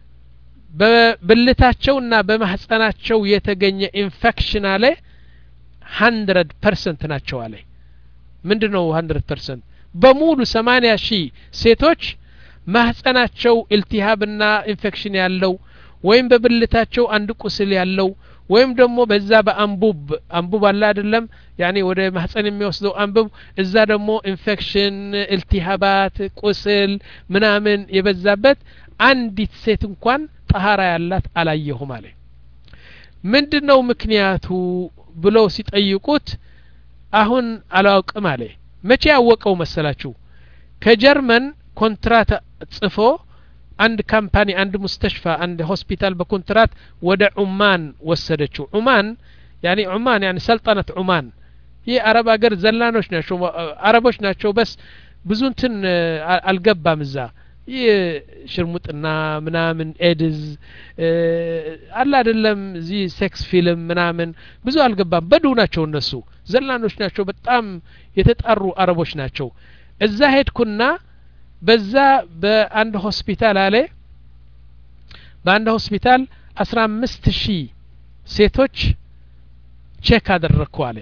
በብልታቸውና በማህፀናቸው የተገኘ ኢንፌክሽን አለ መቶ ፐርሰንት ናቸው አለ ምንድነው መቶ ፐርሰንት በሙሉ ሰማንያ ሺህ ሴቶች ማህፀናቸው ኢልቲሃብና ኢንፌክሽን ያለው ወይም በብልታቸው አንድ ቁስል ያለው ወይም ደግሞ በዛ በአንቡብ አንቡብ አለ አይደለም يعني ወደ ማህፀን የሚወስደው አንቡብ እዛ ደግሞ ኢንፌክሽን ኢልቲሃባት ቁስል ምናምን የበዛበት አንዲት ሴት እንኳን ጠሃራ ያላት አላየሁም አለ ምንድነው ምክንያቱ ብለው ሲጠይቁት አሁን አላውቅም አለ መቼ ያወቀው መሰላችሁ ከጀርመን ኮንትራት ጽፎ عند كامباني عند مستشفى عند هوسبيتال بكونترات ودا عمان وسدچو عمان يعني عمان يعني سلطنة عمان هي عرب اگر زلانوش ناشو عربوش ناشو بس بزونتن القبام እዛ ሽርሙጥና ምናምን ኤድዝ አላ አይደለም እዚ ሴክስ ፊልም ምናምን ብዙ አልገባም በዱ ናቸው እነሱ ዘላኖች ናቸው በጣም የተጣሩ አረቦች ናቸው እዛ ሄድኩና በዛ በአንድ ሆስፒታል አለ በአንድ ሆስፒታል አስራ አምስት ሺህ ሴቶች ቼክ አደረኩ አለ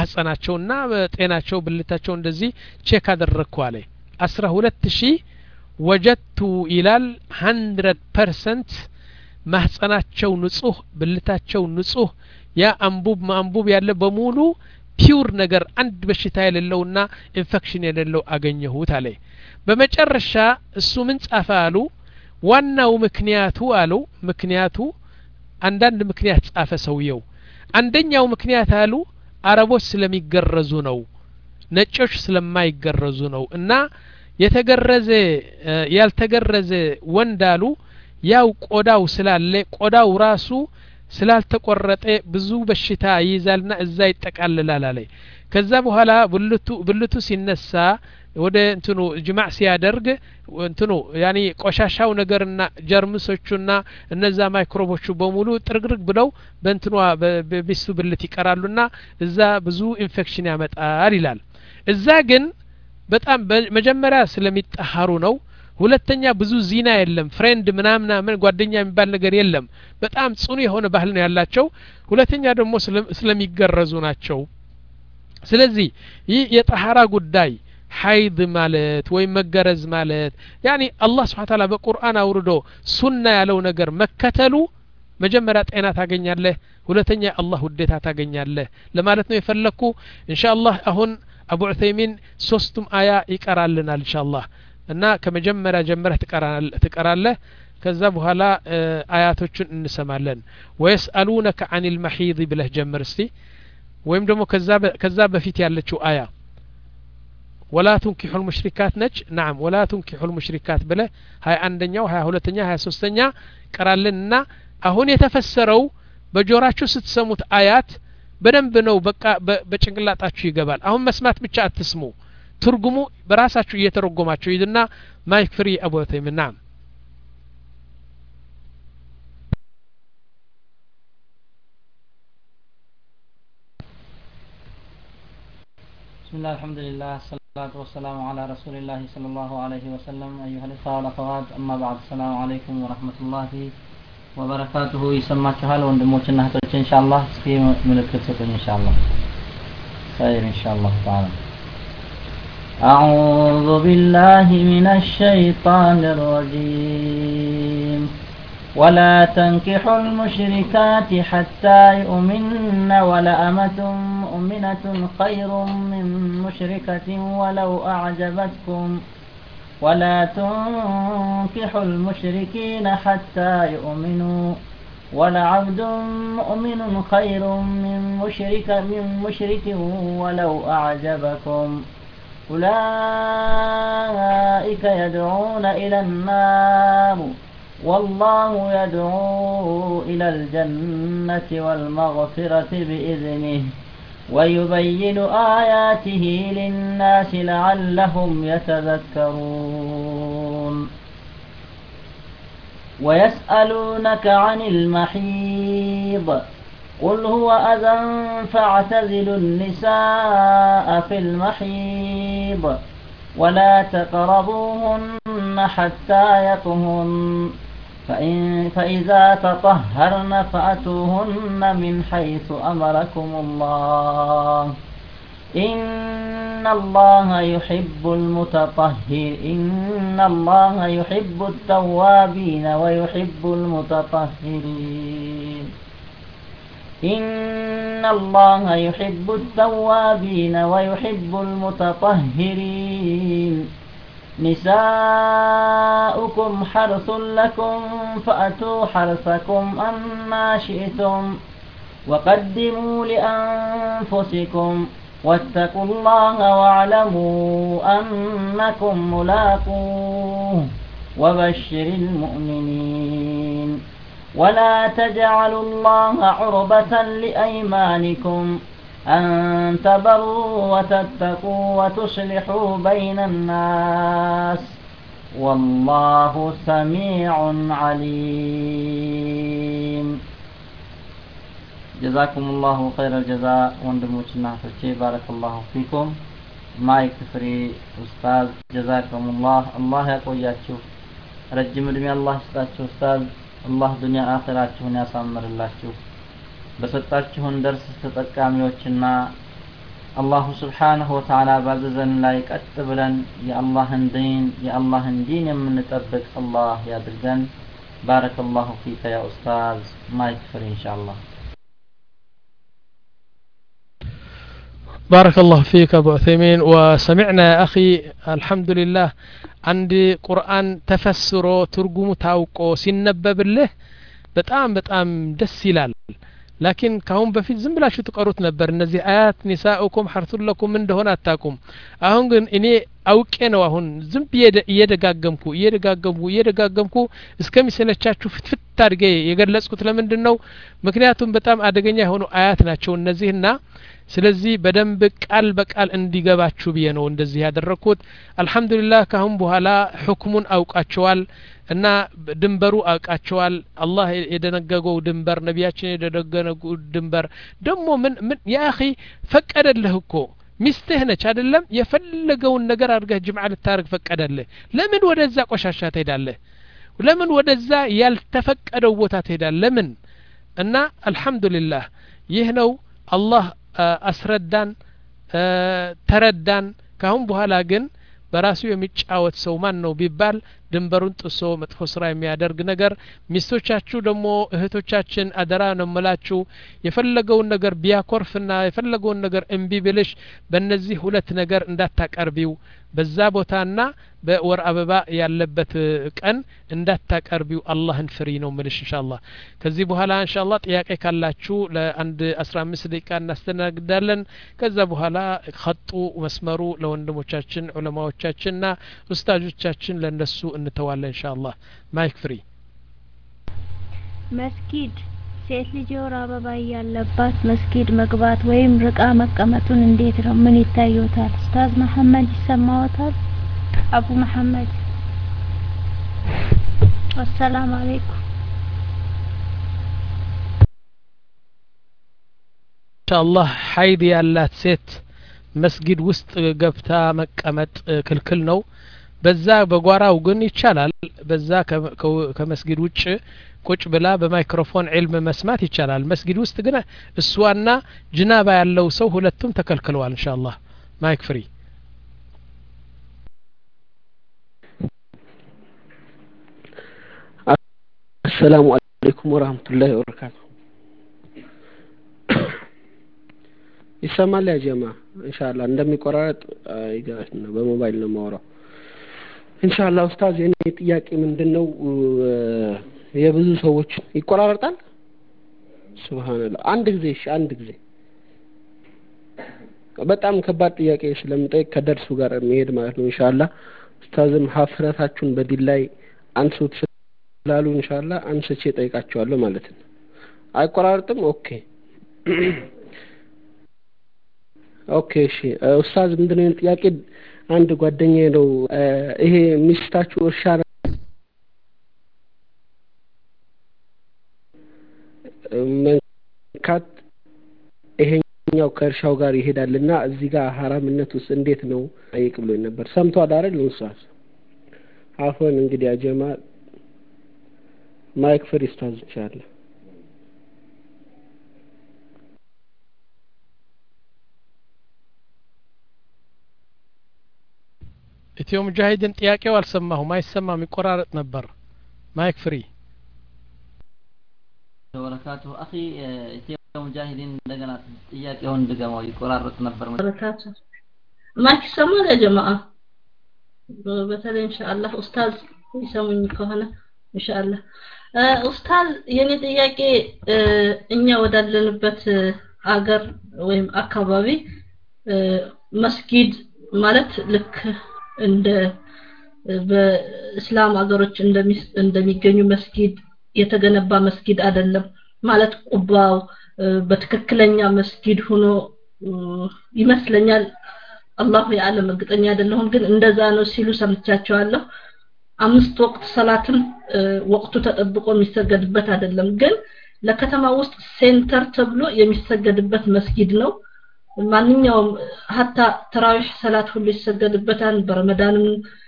ማህፀናቸውና በጤናቸው ብልታቸው እንደዚህ ቼክ አደረኩ አለ አስራ ሁለት ሺህ ወጀቱ ይላል one hundred percent ማህፀናቸው ንጹህ ብልታቸው ንጹህ ያ አንቡብ ማንቡብ ያለ በሙሉ ፒውር ነገር አንድ በሽታ የሌለውና ኢንፌክሽን የሌለው አገኘሁት አለ በመጨረሻ እሱ ምን ጻፈ አሉ ዋናው ምክንያቱ አሉ ምክንያቱ አንዳንድ ምክንያት ጻፈ ሰውየው አንደኛው ምክንያት አሉ አረቦች ስለሚገረዙ ነው ነጮች ስለማይገረዙ ነው እና የተገረዘ ያልተገረዘ ወንዳሉ ያው ቆዳው ስላለ ቆዳው ራሱ ስላልተቆረጠ ብዙ በሽታ ይይዛልና እዛ ይጠቃልላል አለ ከዛ በኋላ ብልቱ ብልቱ ሲነሳ ወደ እንትኑ ጅማዕ ሲያደርግ እንትኑ ያኒ ቆሻሻው ነገርና ጀርምሶቹና እነዛ ማይክሮቦቹ በሙሉ ጥርግርግ ብለው በእንትኑ በቢሱ ብልት ይቀራሉና እዛ ብዙ ኢንፌክሽን ያመጣል ይላል እዛ ግን በጣም መጀመሪያ ስለሚጣሃሩ ነው ሁለተኛ ብዙ ዚና የለም ፍሬንድ ምናምና ምን ጓደኛ የሚባል ነገር የለም በጣም ጽኑ የሆነ ባህል ነው ያላቸው ሁለተኛ ደግሞ ስለሚገረዙ ናቸው ስለዚህ ይህ የጣሃራ ጉዳይ ሐይድ ማለት ወይ መገረዝ ማለት ያኒ አላህ Subhanahu Wa Ta'ala በቁርአን አውርዶ ሱና ያለው ነገር መከተሉ መጀመሪያ ጤና ታገኛለህ ሁለተኛ አላህ ውዴታ ታገኛለህ ለማለት ነው የፈለኩ ኢንሻአላህ አሁን አቡ ዑሰይሚን ሶስቱም አያ ይቀራልናል ኢንሻአላህ እና ከመጀመሪያ ጀምረህ ትቀራለህ ከዛ በኋላ አያቶቹን እንሰማለን ወይስአሉነከ ዐኒል መሒድ ብለህ ጀምር እስቲ ወይም ደግሞ ከዛ ከዛ በፊት ያለችው አያ ولا تنكحوا المشركات نج نعم ولا تنكحوا المشركات بله هاي عندኛው هاي ሁለተኛ هاي ሶስተኛ ቀራልና አሁን የተፈሰረው በጆራችሁ ስትሰሙት አያት በደንብ ነው በቃ በጭንቅላታችሁ ይገባል አሁን መስማት ብቻ አትስሙ ትርጉሙ በራሳችሁ እየተረጎማችሁ ይድና ማይክ ፍሪ አቡ ዑሰይሚን نعم بسم الله الحمد لله الصلاة والسلام على رسول الله صلى الله عليه وسلم أيها الإخوة والأخوات أما بعد السلام عليكم ورحمة الله وبركاته يسمى شهال وندموشنا هتوش إن شاء الله في ملكة سكن إن شاء الله خير إن شاء الله تعالى أعوذ بالله من الشيطان الرجيم ولا تنكحوا المشركات حتى يؤمن ولأمة مؤمنة خير من مشركة ولو أعجبتكم ولا تنكحوا المشركين حتى يؤمنوا ولعبد مؤمن خير من مشرك من مشرك ولو أعجبكم أولئك يدعون إلى النار والله يدعو إلى الجنة والمغفرة بإذنه ويبين آياته للناس لعلهم يتذكرون ويسألونك عن المحيض قل هو أذى فاعتزلوا النساء في المحيض ولا تقربوهن حتى يطهرن فإن فإذا تطهرن فأتوهن من حيث أمركم الله إن الله يحب المتطهر إن الله يحب التوابين ويحب المتطهرين إن الله يحب التوابين ويحب المتطهرين نساؤكم حرث لكم فأتوا حرثكم أما شئتم وقدموا لأنفسكم واتقوا الله واعلموا أنكم ملاقوه وبشر المؤمنين ولا تجعلوا الله عربة لأيمانكم أن تبروا وتتقوا وتصلحوا بين الناس والله سميع عليم جزاكم الله خير الجزاء وندموشنا فشي بارك الله فيكم مايك فري أستاذ جزاكم الله الله يقوياتشو رجم دمي الله يستاتشو أستاذ الله دنيا آخراتشون يسامر اللهشو በሰጣችሁን ደርስ ተጠቃሚዎችና አላሁ ስብሓንሁ ወተዓላ ባዘዘን ላይ ቀጥ ብለን የአላህን ዲን የአላህን ዲን የምንጠብቅ አላህ ያድርገን። ባረከላሁ ፊከ ያ ኡስታዝ። ማይክ ፍሪ ኢንሻአላህ። بارك الله فيك أبو عثيمين. وسمعنا يا أخي الحمد لله عندي قرآن تفسره ترجمه تاوقو سينبب له በጣም በጣም ደስ ይላል። ላኪን ካሁን በፊት ዝም ብላችሁ ተቀሩት ነበር እነዚህ አያት ኒሳኡኩም ሐርሱን ለኩም እንደሆነ አታቁም። አሁን ግን እኔ አውቄ ነው አሁን ዝም እየደጋገምኩ እየደጋገምኩ እየደጋገምኩ እስከሚሰለቻችሁ ፍትፍት አድርጌ የገለጽኩት ለምንድን ነው? ምክንያቱም በጣም አደገኛ የሆኑ አያት ናቸው እነዚህና ስለዚህ በደንብ ቃል በቃል እንዲገባችሁ ብዬ ነው እንደዚህ ያደረኩት። አልহামዱሊላህ ካሁን በኋላ ሁክሙን አውቃቸዋል እና ድንበሩ አውቃቸዋል። አላህ የደነገገው ድንበር ነቢያችን የደነገገው ድንበር ደግሞ ምን ምን ያ اخي ፈቀደልህ እኮ ሚስትህ ነች አይደለም? የፈለገውን ነገር አድርገህ ጅምዓ ልታረግ ፈቀደልህ። ለምን ወደዛ ቆሻሻ ትሄዳለህ? ለምን ወደዛ ያልተፈቀደው ቦታ ትሄዳለህ? ለምን? እና አልহামዱሊላህ ይህ ነው አላህ አስረዳን ተረዳን። ካሁን በኋላ ግን በራሱ የሚጫወት ሰው ማን ነው ቢባል ድንበሩን ጥሶ መጥፎ ስራ የሚያደርግ ነገር ሚስቶቻችሁ ደግሞ እህቶቻችን አደራ ነው መላችሁ የፈለገውን ነገር ቢያኮርፍና የፈለገውን ነገር እምቢ ብልሽ በእነዚህ ሁለት ነገር እንዳታቀርቢው በዛ ቦታና በወር አበባ ያለበት ቀን እንዳታቀርቢው አላህን ፍሪ ነው መልሽ ኢንሻአላህ። ከዚህ በኋላ ኢንሻአላህ ጥያቄ ካላችሁ ለአንድ አስራ አምስት ደቂቃ እናስተናግዳለን። ከዛ በኋላ ኸጡ መስመሩ ለወንድሞቻችን ዑለማዎቻችንና ኡስታዞቻችን ለነሱ እንተዋለን ኢንሻአላህ። ማይክ ፍሪ። መስጊድ ሴት ልጅ ወር አበባ ያለባት መስጊድ መግባት ወይም ርቃ መቀመጡን እንዴት ነው ምን ይታዩታል? ኡስታዝ መሐመድ ይሰማዎታል? አቡ መሐመድ አሰላሙ አለይኩም። ኢንሻአላህ ሐይድ ያላት ሴት መስጊድ ውስጥ ገብታ መቀመጥ ክልክል ነው። በዛ በጓራው ግን ይቻላል። በዛ ከመስጊድ ውጭ ቁጭ ብላ በማይክሮፎን ዒልም መስማት ይቻላል። መስጊድ ውስጥ ግን እሷና ጅናባ ያለው ሰው ሁለቱም ተከልክለዋል ኢንሻአላህ። ማይክ ፍሪ። السلام عليكم ورحمة الله وبركاته. ይሰማል ያ ጀማ ኢንሻአላህ እንደሚቆራረጥ ይጋሽና በሞባይል ነው ማወራው ኢንሻአላህ። ኡስታዝ የኔ ጥያቄ ምንድነው የብዙ ሰዎች ይቆራረጣል ሱብሃንአላህ። አንድ ጊዜ እሺ አንድ ጊዜ በጣም ከባድ ጥያቄ ስለምጠይቅ ከደርሱ ጋር መሄድ ማለት ነው ኢንሻአላህ። ኡስታዝም ሀፍረታችሁን በዲን ላይ አንሱት ስላሉ ኢንሻአላህ አንስቼ ጠይቃቸዋለሁ ማለት ነው። አይቆራረጥም? ኦኬ ኦኬ እሺ ኡስታዝ ምንድነው ጥያቄ? አንድ ጓደኛዬ ነው ይሄ ሚስታችሁ እርሻ መንካት ይሄኛው ከእርሻው ጋር ይሄዳልና እዚህ ጋር ሐራምነት ውስጥ እንዴት ነው ጠይቅ ብሎኝ ነበር። ሰምቷል አይደል ኡስታዝ? አፎን እንግዲህ ያ ጀማ ማይክ ፍሪ ኡስታዝ ኢንሻአላህ። ኢትዮ ሙጃሂድን ጥያቄው አልሰማሁም፣ አይሰማም፣ ይቆራረጥ ነበር። ማይክ ፍሪ። ወበረካቱ አኺ ኢትዮ ሙጃሂድን እንደገና ጥያቄውን ድገመው ይቆራረጥ ነበር። ወበረካቱ ማይክ ይሰማል ያ ጀማዓ? በተለይ ኢንሻአላህ ኡስታዝ ይሰሙኝ ከሆነ ኢንሻአላህ። ኡስታዝ የኔ ጥያቄ እኛ ወዳለንበት አገር ወይም አካባቢ መስጊድ ማለት ልክ እንደ በእስላም አገሮች እንደሚገኙ መስጊድ የተገነባ መስጊድ አይደለም ማለት ቁባው በትክክለኛ መስጊድ ሆኖ ይመስለኛል። አላሁ ያለም እርግጠኛ አይደለሁም ግን እንደዛ ነው ሲሉ ሰምቻቸዋለሁ። አምስት ወቅት ሰላትም ወቅቱ ተጠብቆ የሚሰገድበት አይደለም ግን ለከተማ ውስጥ ሴንተር ተብሎ የሚሰገድበት መስጊድ ነው። ማንኛውም hatta ተራዊህ ሰላት ሁሉ ይሰገድበታል። በረመዳንም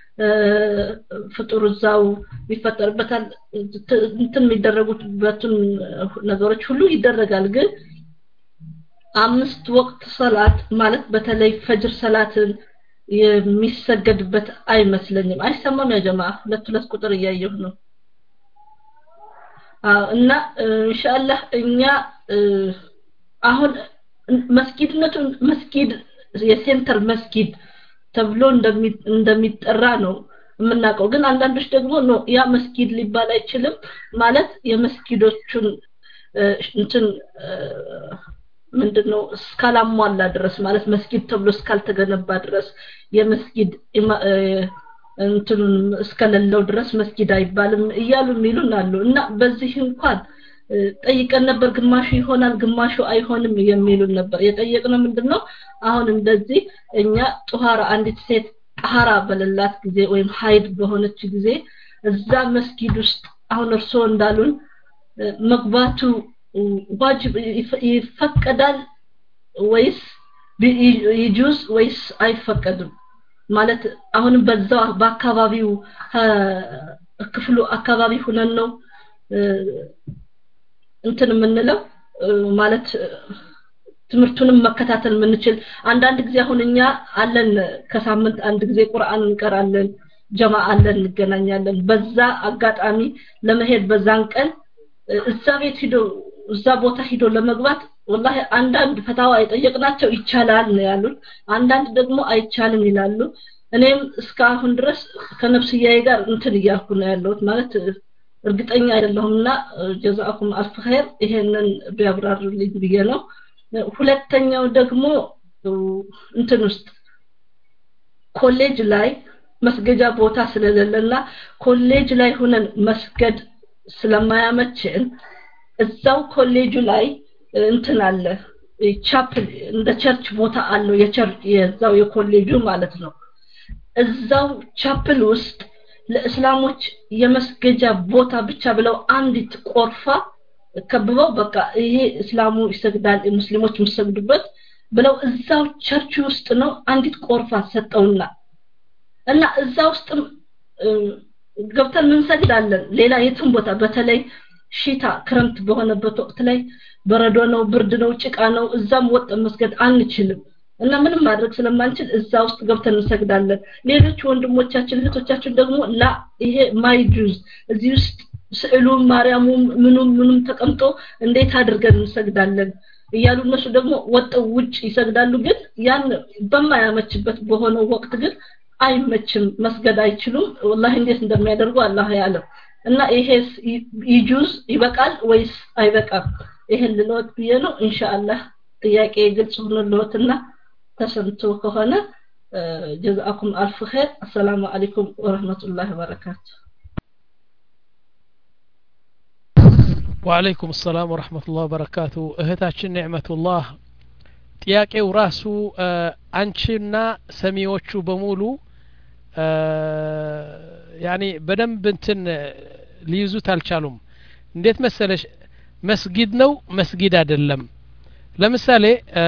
ፍጡር እዛው ይፈጠርበታል። እንትን የሚደረጉበትን ነገሮች ሁሉ ይደረጋል ግን አምስት ወቅት ሰላት ማለት በተለይ ፈጅር ሰላትን የሚሰገድበት አይመስለኝም አይሰማም ያ ጀማ ሁለት ሁለት ቁጥር እያየሁ ነው እና ኢንሻአላህ እኛ አሁን መስጊድነቱ መስጊድ የሴንተር መስጊድ ተብሎ እንደሚ እንደሚጠራ ነው የምናውቀው ግን አንዳንዶች ደግሞ ነው ያ መስጊድ ሊባል አይችልም ማለት የመስጊዶቹን እንትን ምንድነው እስካላሟላ ድረስ ማለት መስጊድ ተብሎ እስካልተገነባ ድረስ የመስጊድ እንትን እስከለለው ድረስ መስጊድ አይባልም እያሉ የሚሉናሉ እና በዚህ እንኳን ጠይቀን ነበር ግማሹ ይሆናል ግማሹ አይሆንም የሚሉን ነበር የጠየቅነው ምንድነው አሁን እንደዚህ እኛ ጧሃራ አንዲት ሴት ጧሃራ በለላት ጊዜ ወይም ሀይድ በሆነች ጊዜ እዛ መስጊድ ውስጥ አሁን እርሶ እንዳሉን መግባቱ ዋጅብ ይፈቀዳል ወይስ ይጁዝ ወይስ አይፈቀድም ማለት አሁን በዛው በአካባቢው ክፍሉ አካባቢ ሆነን ነው እንትን ምንለው ማለት ትምርቱንም መከታተል ምንችል አንዳንድ ጊዜ አሁንኛ አለን ከሳምንት አንድ ጊዜ ቁርአን እንቀራለን ጀማዓ አለን እንገናኛለን በዛ አጋጣሚ ለመሄድ በዛን ቀን እዛ ቤት ሄዶ እዛ ቦታ ሄዶ ለመግባት والله አንዳንድ ፈታዋ አይጠየቅናቸው ይቻላል ነው ያሉን አንዳንድ ደግሞ አይቻልም ይላሉ እኔም እስካሁን ድረስ ከነፍስያዬ ጋር እንትን እያልኩ ነው ያለሁት ማለት እርግጠኛ አይደለሁምና ጀዛአኩም አልፍ ኸይር ይሄንን ቢያብራሩልኝ ብዬ ነው ሁለተኛው ደግሞ እንትን ውስጥ ኮሌጅ ላይ መስገጃ ቦታ ስለሌለና ኮሌጅ ላይ ሆነን መስገድ ስለማያመችን እዛው ኮሌጁ ላይ እንትን አለ ቻፕል እንደ ቸርች ቦታ አለው የቸርች የዛው የኮሌጁ ማለት ነው እዛው ቻፕል ውስጥ ለእስላሞች የመስገጃ ቦታ ብቻ ብለው አንዲት ቆርፋ ከብበው በቃ ይሄ እስላሙ ይሰግዳል ሙስሊሞች የሚሰግዱበት ብለው እዛው ቸርች ውስጥ ነው አንዲት ቆርፋ ሰጠውና እና እዛው ውስጥ ገብተን እንሰግዳለን ሌላ የትም ቦታ በተለይ ሺታ ክረምት በሆነበት ወቅት ላይ በረዶ ነው ብርድ ነው ጭቃ ነው እዛም ወጥ መስገድ አንችልም እና ምንም ማድረግ ስለማንችል እዛ ውስጥ ገብተን እንሰግዳለን ሌሎች ወንድሞቻችን እህቶቻችን ደግሞ ላ ይሄ ማይጁዝ እዚህ ውስጥ ስዕሉ ማርያሙ ምኑም ምኑም ተቀምጦ እንዴት አድርገን እንሰግዳለን እያሉ እነሱ ደግሞ ወጥው ውጭ ይሰግዳሉ ግን ያን በማያመችበት በሆነው ወቅት ግን አይመችም መስገድ አይችሉም والله እንዴት እንደሚያደርጉ አላህ ያለው እና ይሄስ ይጁዝ ይበቃል ወይስ አይበቃም ይሄን ልሎት ብዬ ነው ኢንሻአላህ ጥያቄ ግልጽ ሆኖልዎትና ተሰምቶ ከሆነ ጀዛአኩም አልፍ ኸይር አሰላሙ አለይኩም ወራህመቱላሂ ወበረካቱ وعليكم السلام ورحمة الله وبركاته እህታችን ኒዕመቱላህ ጥያቄው ራሱ አንቺና ሰሚዎቹ በሙሉ ያኒ በደንብ እንትን ሊይዙት አልቻሉም እንዴት መሰለሽ መስጊድ ነው መስጊድ አይደለም ለምሳሌ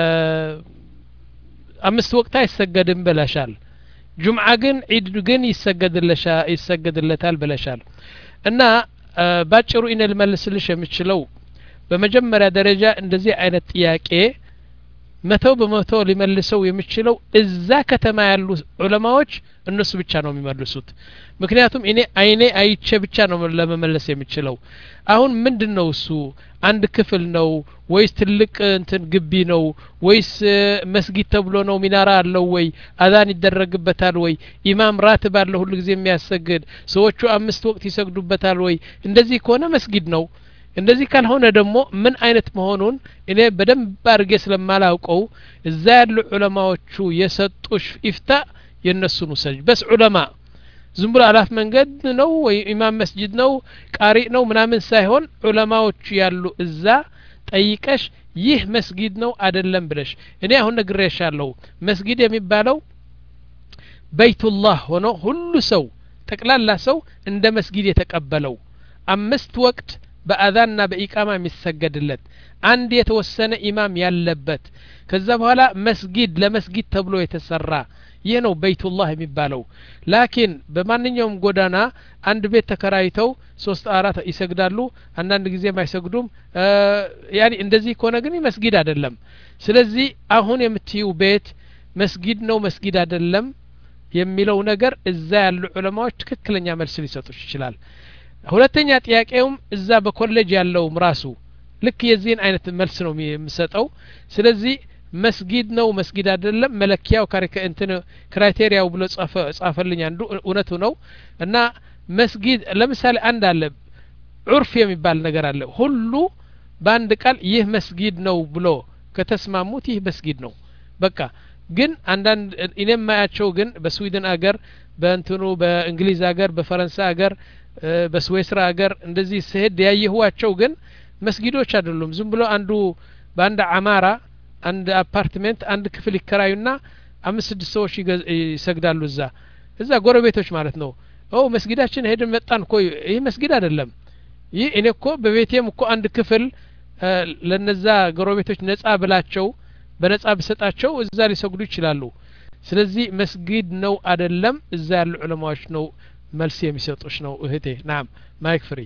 አምስት ወቅት አይሰገድም ብለሻል ጁምዓ ግን ዒድ ግን ይሰገድልሻ ይሰገድለታል ብለሻል እና ባጭሩ ኢነ ልመልስልሽ የምችለው በመጀመሪያ ደረጃ እንደዚህ አይነት ጥያቄ መቶ በመቶ ሊመልሰው የሚችለው እዛ ከተማ ያሉ ዑለማዎች እነሱ ብቻ ነው የሚመልሱት ምክንያቱም እኔ አይኔ አይቼ ብቻ ነው ለመመለስ የሚችለው አሁን ምንድነው እሱ አንድ ክፍል ነው ወይስ ትልቅ እንትን ግቢ ነው ወይስ መስጊድ ተብሎ ነው ሚናራ አለው ወይ አዛን ይደረግበታል ወይ ኢማም ራትብ አለው ሁሉ ጊዜ የሚያሰግድ ሰዎቹ አምስት ወቅት ይሰግዱበታል ወይ እንደዚህ ከሆነ መስጊድ ነው እንደዚህ ካልሆነ ደግሞ ምን አይነት መሆኑን እኔ በደንብ አድርጌ ስለማላውቀው እዛ ያሉ ዑለማዎቹ የሰጡሽ ኢፍታ የነሱን ውሰጅ በስ ዑለማ ዝም ብሎ አላፍ መንገድ ነው ወይ ኢማም መስጂድ ነው ቃሪ ነው ምናምን ሳይሆን ዑለማዎቹ ያሉ እዛ ጠይቀሽ ይህ መስጊድ ነው አይደለም ብለሽ እኔ አሁን ነግሬሻለሁ መስጊድ የሚባለው በይቱላህ ሆኖ ሁሉ ሰው ጠቅላላ ሰው እንደ መስጊድ የተቀበለው አምስት ወቅት በአዛንና በኢቃማ የሚሰገድለት አንድ የተወሰነ ኢማም ያለበት ከዛ በኋላ መስጊድ ለመስጊድ ተብሎ የተሰራ ይህ ነው በይቱላህ የሚባለው ላኪን በማንኛውም ጎዳና አንድ ቤት ተከራይተው ሶስት አራት ይሰግዳሉ አንዳንድ ጊዜ ማይሰግዱም ያኒ እንደዚህ ከሆነ ግን መስጊድ አይደለም ስለዚህ አሁን የምትዩ ቤት መስጊድ ነው መስጊድ አይደለም የሚለው ነገር እዛ ያሉ ዑለማዎች ትክክለኛ መልስ ሊሰጡሽ ይችላል ሁለተኛ ጥያቄውም እዛ በኮሌጅ ያለው ራሱ ልክ የዚህን አይነት መልስ ነው የሚሰጠው ስለዚህ መስጊድ ነው መስጊድ አይደለም መለኪያው ካሪከ እንትን ክራይቴሪያው ብሎ ጻፈ ጻፈልኝ አንዱ እውነቱ ነው እና መስጊድ ለምሳሌ አንድ አለ ዑርፍ የሚባል ነገር አለ ሁሉ በአንድ ቃል ይህ መስጊድ ነው ብሎ ከተስማሙት ይህ መስጊድ ነው በቃ ግን አንዳንድ እኔም ማያቸው ግን በስዊድን አገር በእንትኑ በእንግሊዝ አገር በፈረንሳይ አገር በስዊስራ አገር እንደዚህ ሲሄድ ያየሁዋቸው ግን መስጊዶች አይደሉም ዝም ብሎ አንዱ በአንድ አማራ አንድ አፓርትመንት አንድ ክፍል ይከራዩና አምስት ስድስት ሰዎች ይሰግዳሉ እዛ እዛ ጎረቤቶች ማለት ነው ኦ መስጊዳችን ሄደን መጣን እኮ ይህ መስጊድ አይደለም ይህ እኔ እኮ በቤቴም እኮ አንድ ክፍል ለነዛ ጎረቤቶች ነጻ ብላቸው በነጻ ብሰጣቸው እዛ ሊሰግዱ ይችላሉ ስለዚህ መስጊድ ነው አይደለም እዛ ያሉ ዑለማዎች ነው መልስ የሚሰጡሽ ነው እህቴ ናም ማይክ ፍሪ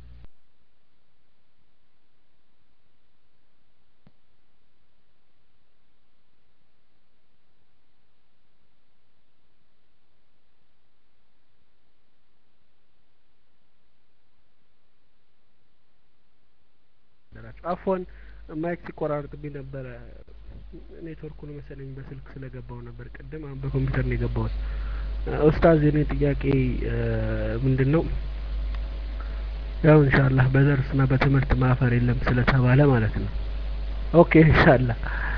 አፎን ማይክ ሲቆራርጥብኝ ነበር ኔትወርኩን መሰለኝ በስልክ ስለገባው ነበር ቀደም አሁን በኮምፒውተር ነው የገባው ኡስታዝ የኔ ጥያቄ ምንድነው ያው ኢንሻአላህ በደርስና በትምህርት ማፈር የለም ስለተባለ ማለት ነው ኦኬ ኢንሻአላህ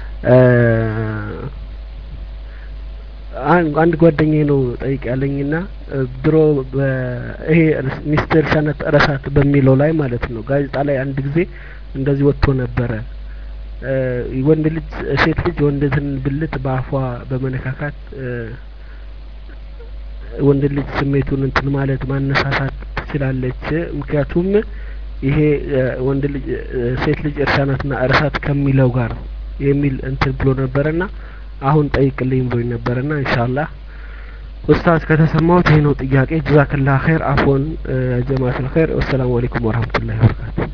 አንድ አንድ ጓደኛዬ ነው ጠይቅ ያለኝና ድሮ ይሄ ሚስተር ሰነት ረሳት በሚለው ላይ ማለት ነው ጋዜጣ ላይ አንድ ጊዜ እንደዚህ ወጥቶ ነበረ ወንድ ልጅ ሴት ልጅ ወንድን ብልት በአፏ በመነካካት ወንድ ልጅ ስሜቱን እንትን ማለት ማነሳሳት ትችላለች ምክንያቱም ይሄ ወንድ ልጅ ሴት ልጅ እርሳናትና እርሳት ከሚለው ጋር የሚል እንትን ብሎ ነበርና አሁን ጠይቅልኝ ብሎ ነበርና ኢንሻአላህ ኡስታዝ ከተሰማው ይሄ ነው ጥያቄ ጀዛከላህ ኸይር አፎን ጀማዓተል ኸይር ወሰላሙ አለይኩም ወራህመቱላሂ ወበረካቱ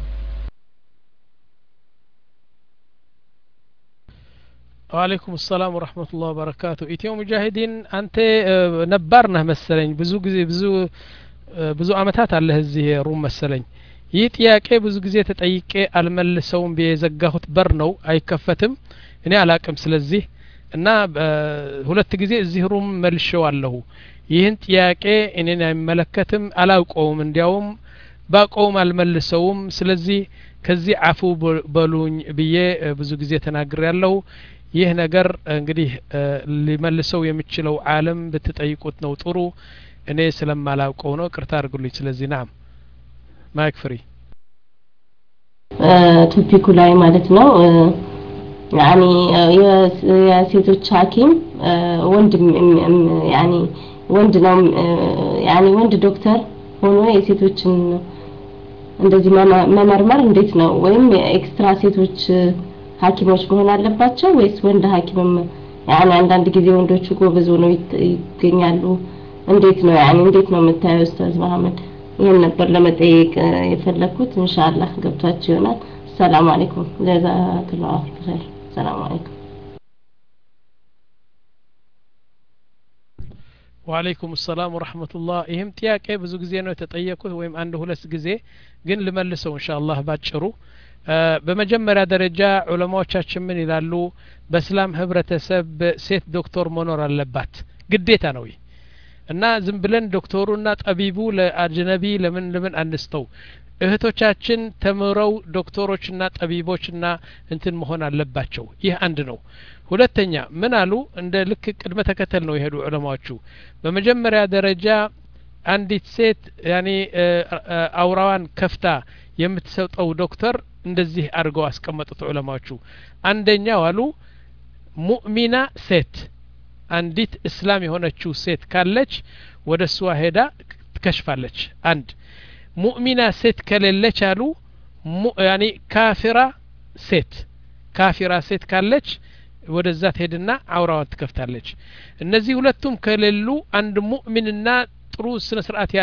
وعليكم السلام ورحمة الله وبركاته ኢትዮ ሙጃሂዲን አንተ ነባርነህ መሰለኝ ብዙ ጊዜ ብዙ ብዙ አመታት አለ እዚህ ሩም መሰለኝ ይህ ጥያቄ ብዙ ጊዜ ተጠይቄ አልመልሰውም በዘጋሁት በር ነው አይከፈትም እኔ አላቅም ስለዚህ እና ሁለት ጊዜ እዚህ ሩም መልሼዋለሁ ይህን ጥያቄ እኔን አይመለከትም አላውቀውም እንዲያውም ባቆም አልመልሰውም ስለዚህ ከዚህ አፉ በሉኝ ብዬ ብዙ ጊዜ ተናግሬያለሁ ይህ ነገር እንግዲህ ሊመልሰው የሚችለው ዓለም ብትጠይቁት ነው ጥሩ እኔ ስለማላውቀው ነው ቅርታ አድርጉልኝ ስለዚህ ናም ማይክ ፍሪ ቶፒኩ ላይ ማለት ነው ያኒ የሴቶች ሐኪም ወንድ ያኒ ወንድ ነው ያኒ ወንድ ዶክተር ሆኖ የሴቶችን እንደዚህ መመርመር እንዴት ነው ወይም ኤክስትራ ሴቶች ሐኪሞች መሆን አለባቸው ወይስ ወንድ ሐኪምም ያኒ አንዳንድ ጊዜ ወንዶቹ ጎበዝ ሆነው ይገኛሉ እንዴት ነው ያኒ እንዴት ነው የምታየው ኡስታዝ መሐመድ ይሄን ነበር ለመጠየቅ የፈለኩት ኢንሻአላህ ገብታችሁ ይሆናል ሰላም አለይኩም ጀዛከላሁ ኸይር ሰላም አለይኩም وعليكم السلام ورحمة الله ይህም ጥያቄ ብዙ ጊዜ ነው የተጠየቁት ወይም አንድ ሁለት ጊዜ ግን ልመልሰው ኢንሻአላህ ባጭሩ በመጀመሪያ ደረጃ ዑለማዎቻችን ምን ይላሉ በእስላም ህብረተሰብ ሴት ዶክተር መኖር አለባት ግዴታ ነው እና ዝም ብለን ዶክተሩና ጠቢቡ ለአጅነቢ ለምን ለምን አንስተው እህቶቻችን ተምረው ዶክተሮችና ጠቢቦችና እንትን መሆን አለባቸው ይህ አንድ ነው ሁለተኛ ምን አሉ እንደ ልክ ቅድመ ተከተል ነው የሄዱ ዑለማዎቹ በመጀመሪያ ደረጃ አንዲት ሴት ያኒ አውራዋን ከፍታ የምትሰጠው ዶክተር እንደዚህ አድርገው አስቀመጡት ዑለማዎቹ አንደኛው አሉ ሙእሚና ሴት አንዲት እስላም የሆነችው ሴት ካለች ወደ እሷ ሄዳ ትከሽፋለች አንድ ሙእሚና ሴት ከሌለች አሉ ያኒ ካፊራ ሴት ካፊራ ሴት ካለች ወደዛ ትሄድና አውራዋ ትከፍታለች እነዚህ ሁለቱም ከሌሉ አንድ ሙእሚንና ጥሩ ስነ ስርዓት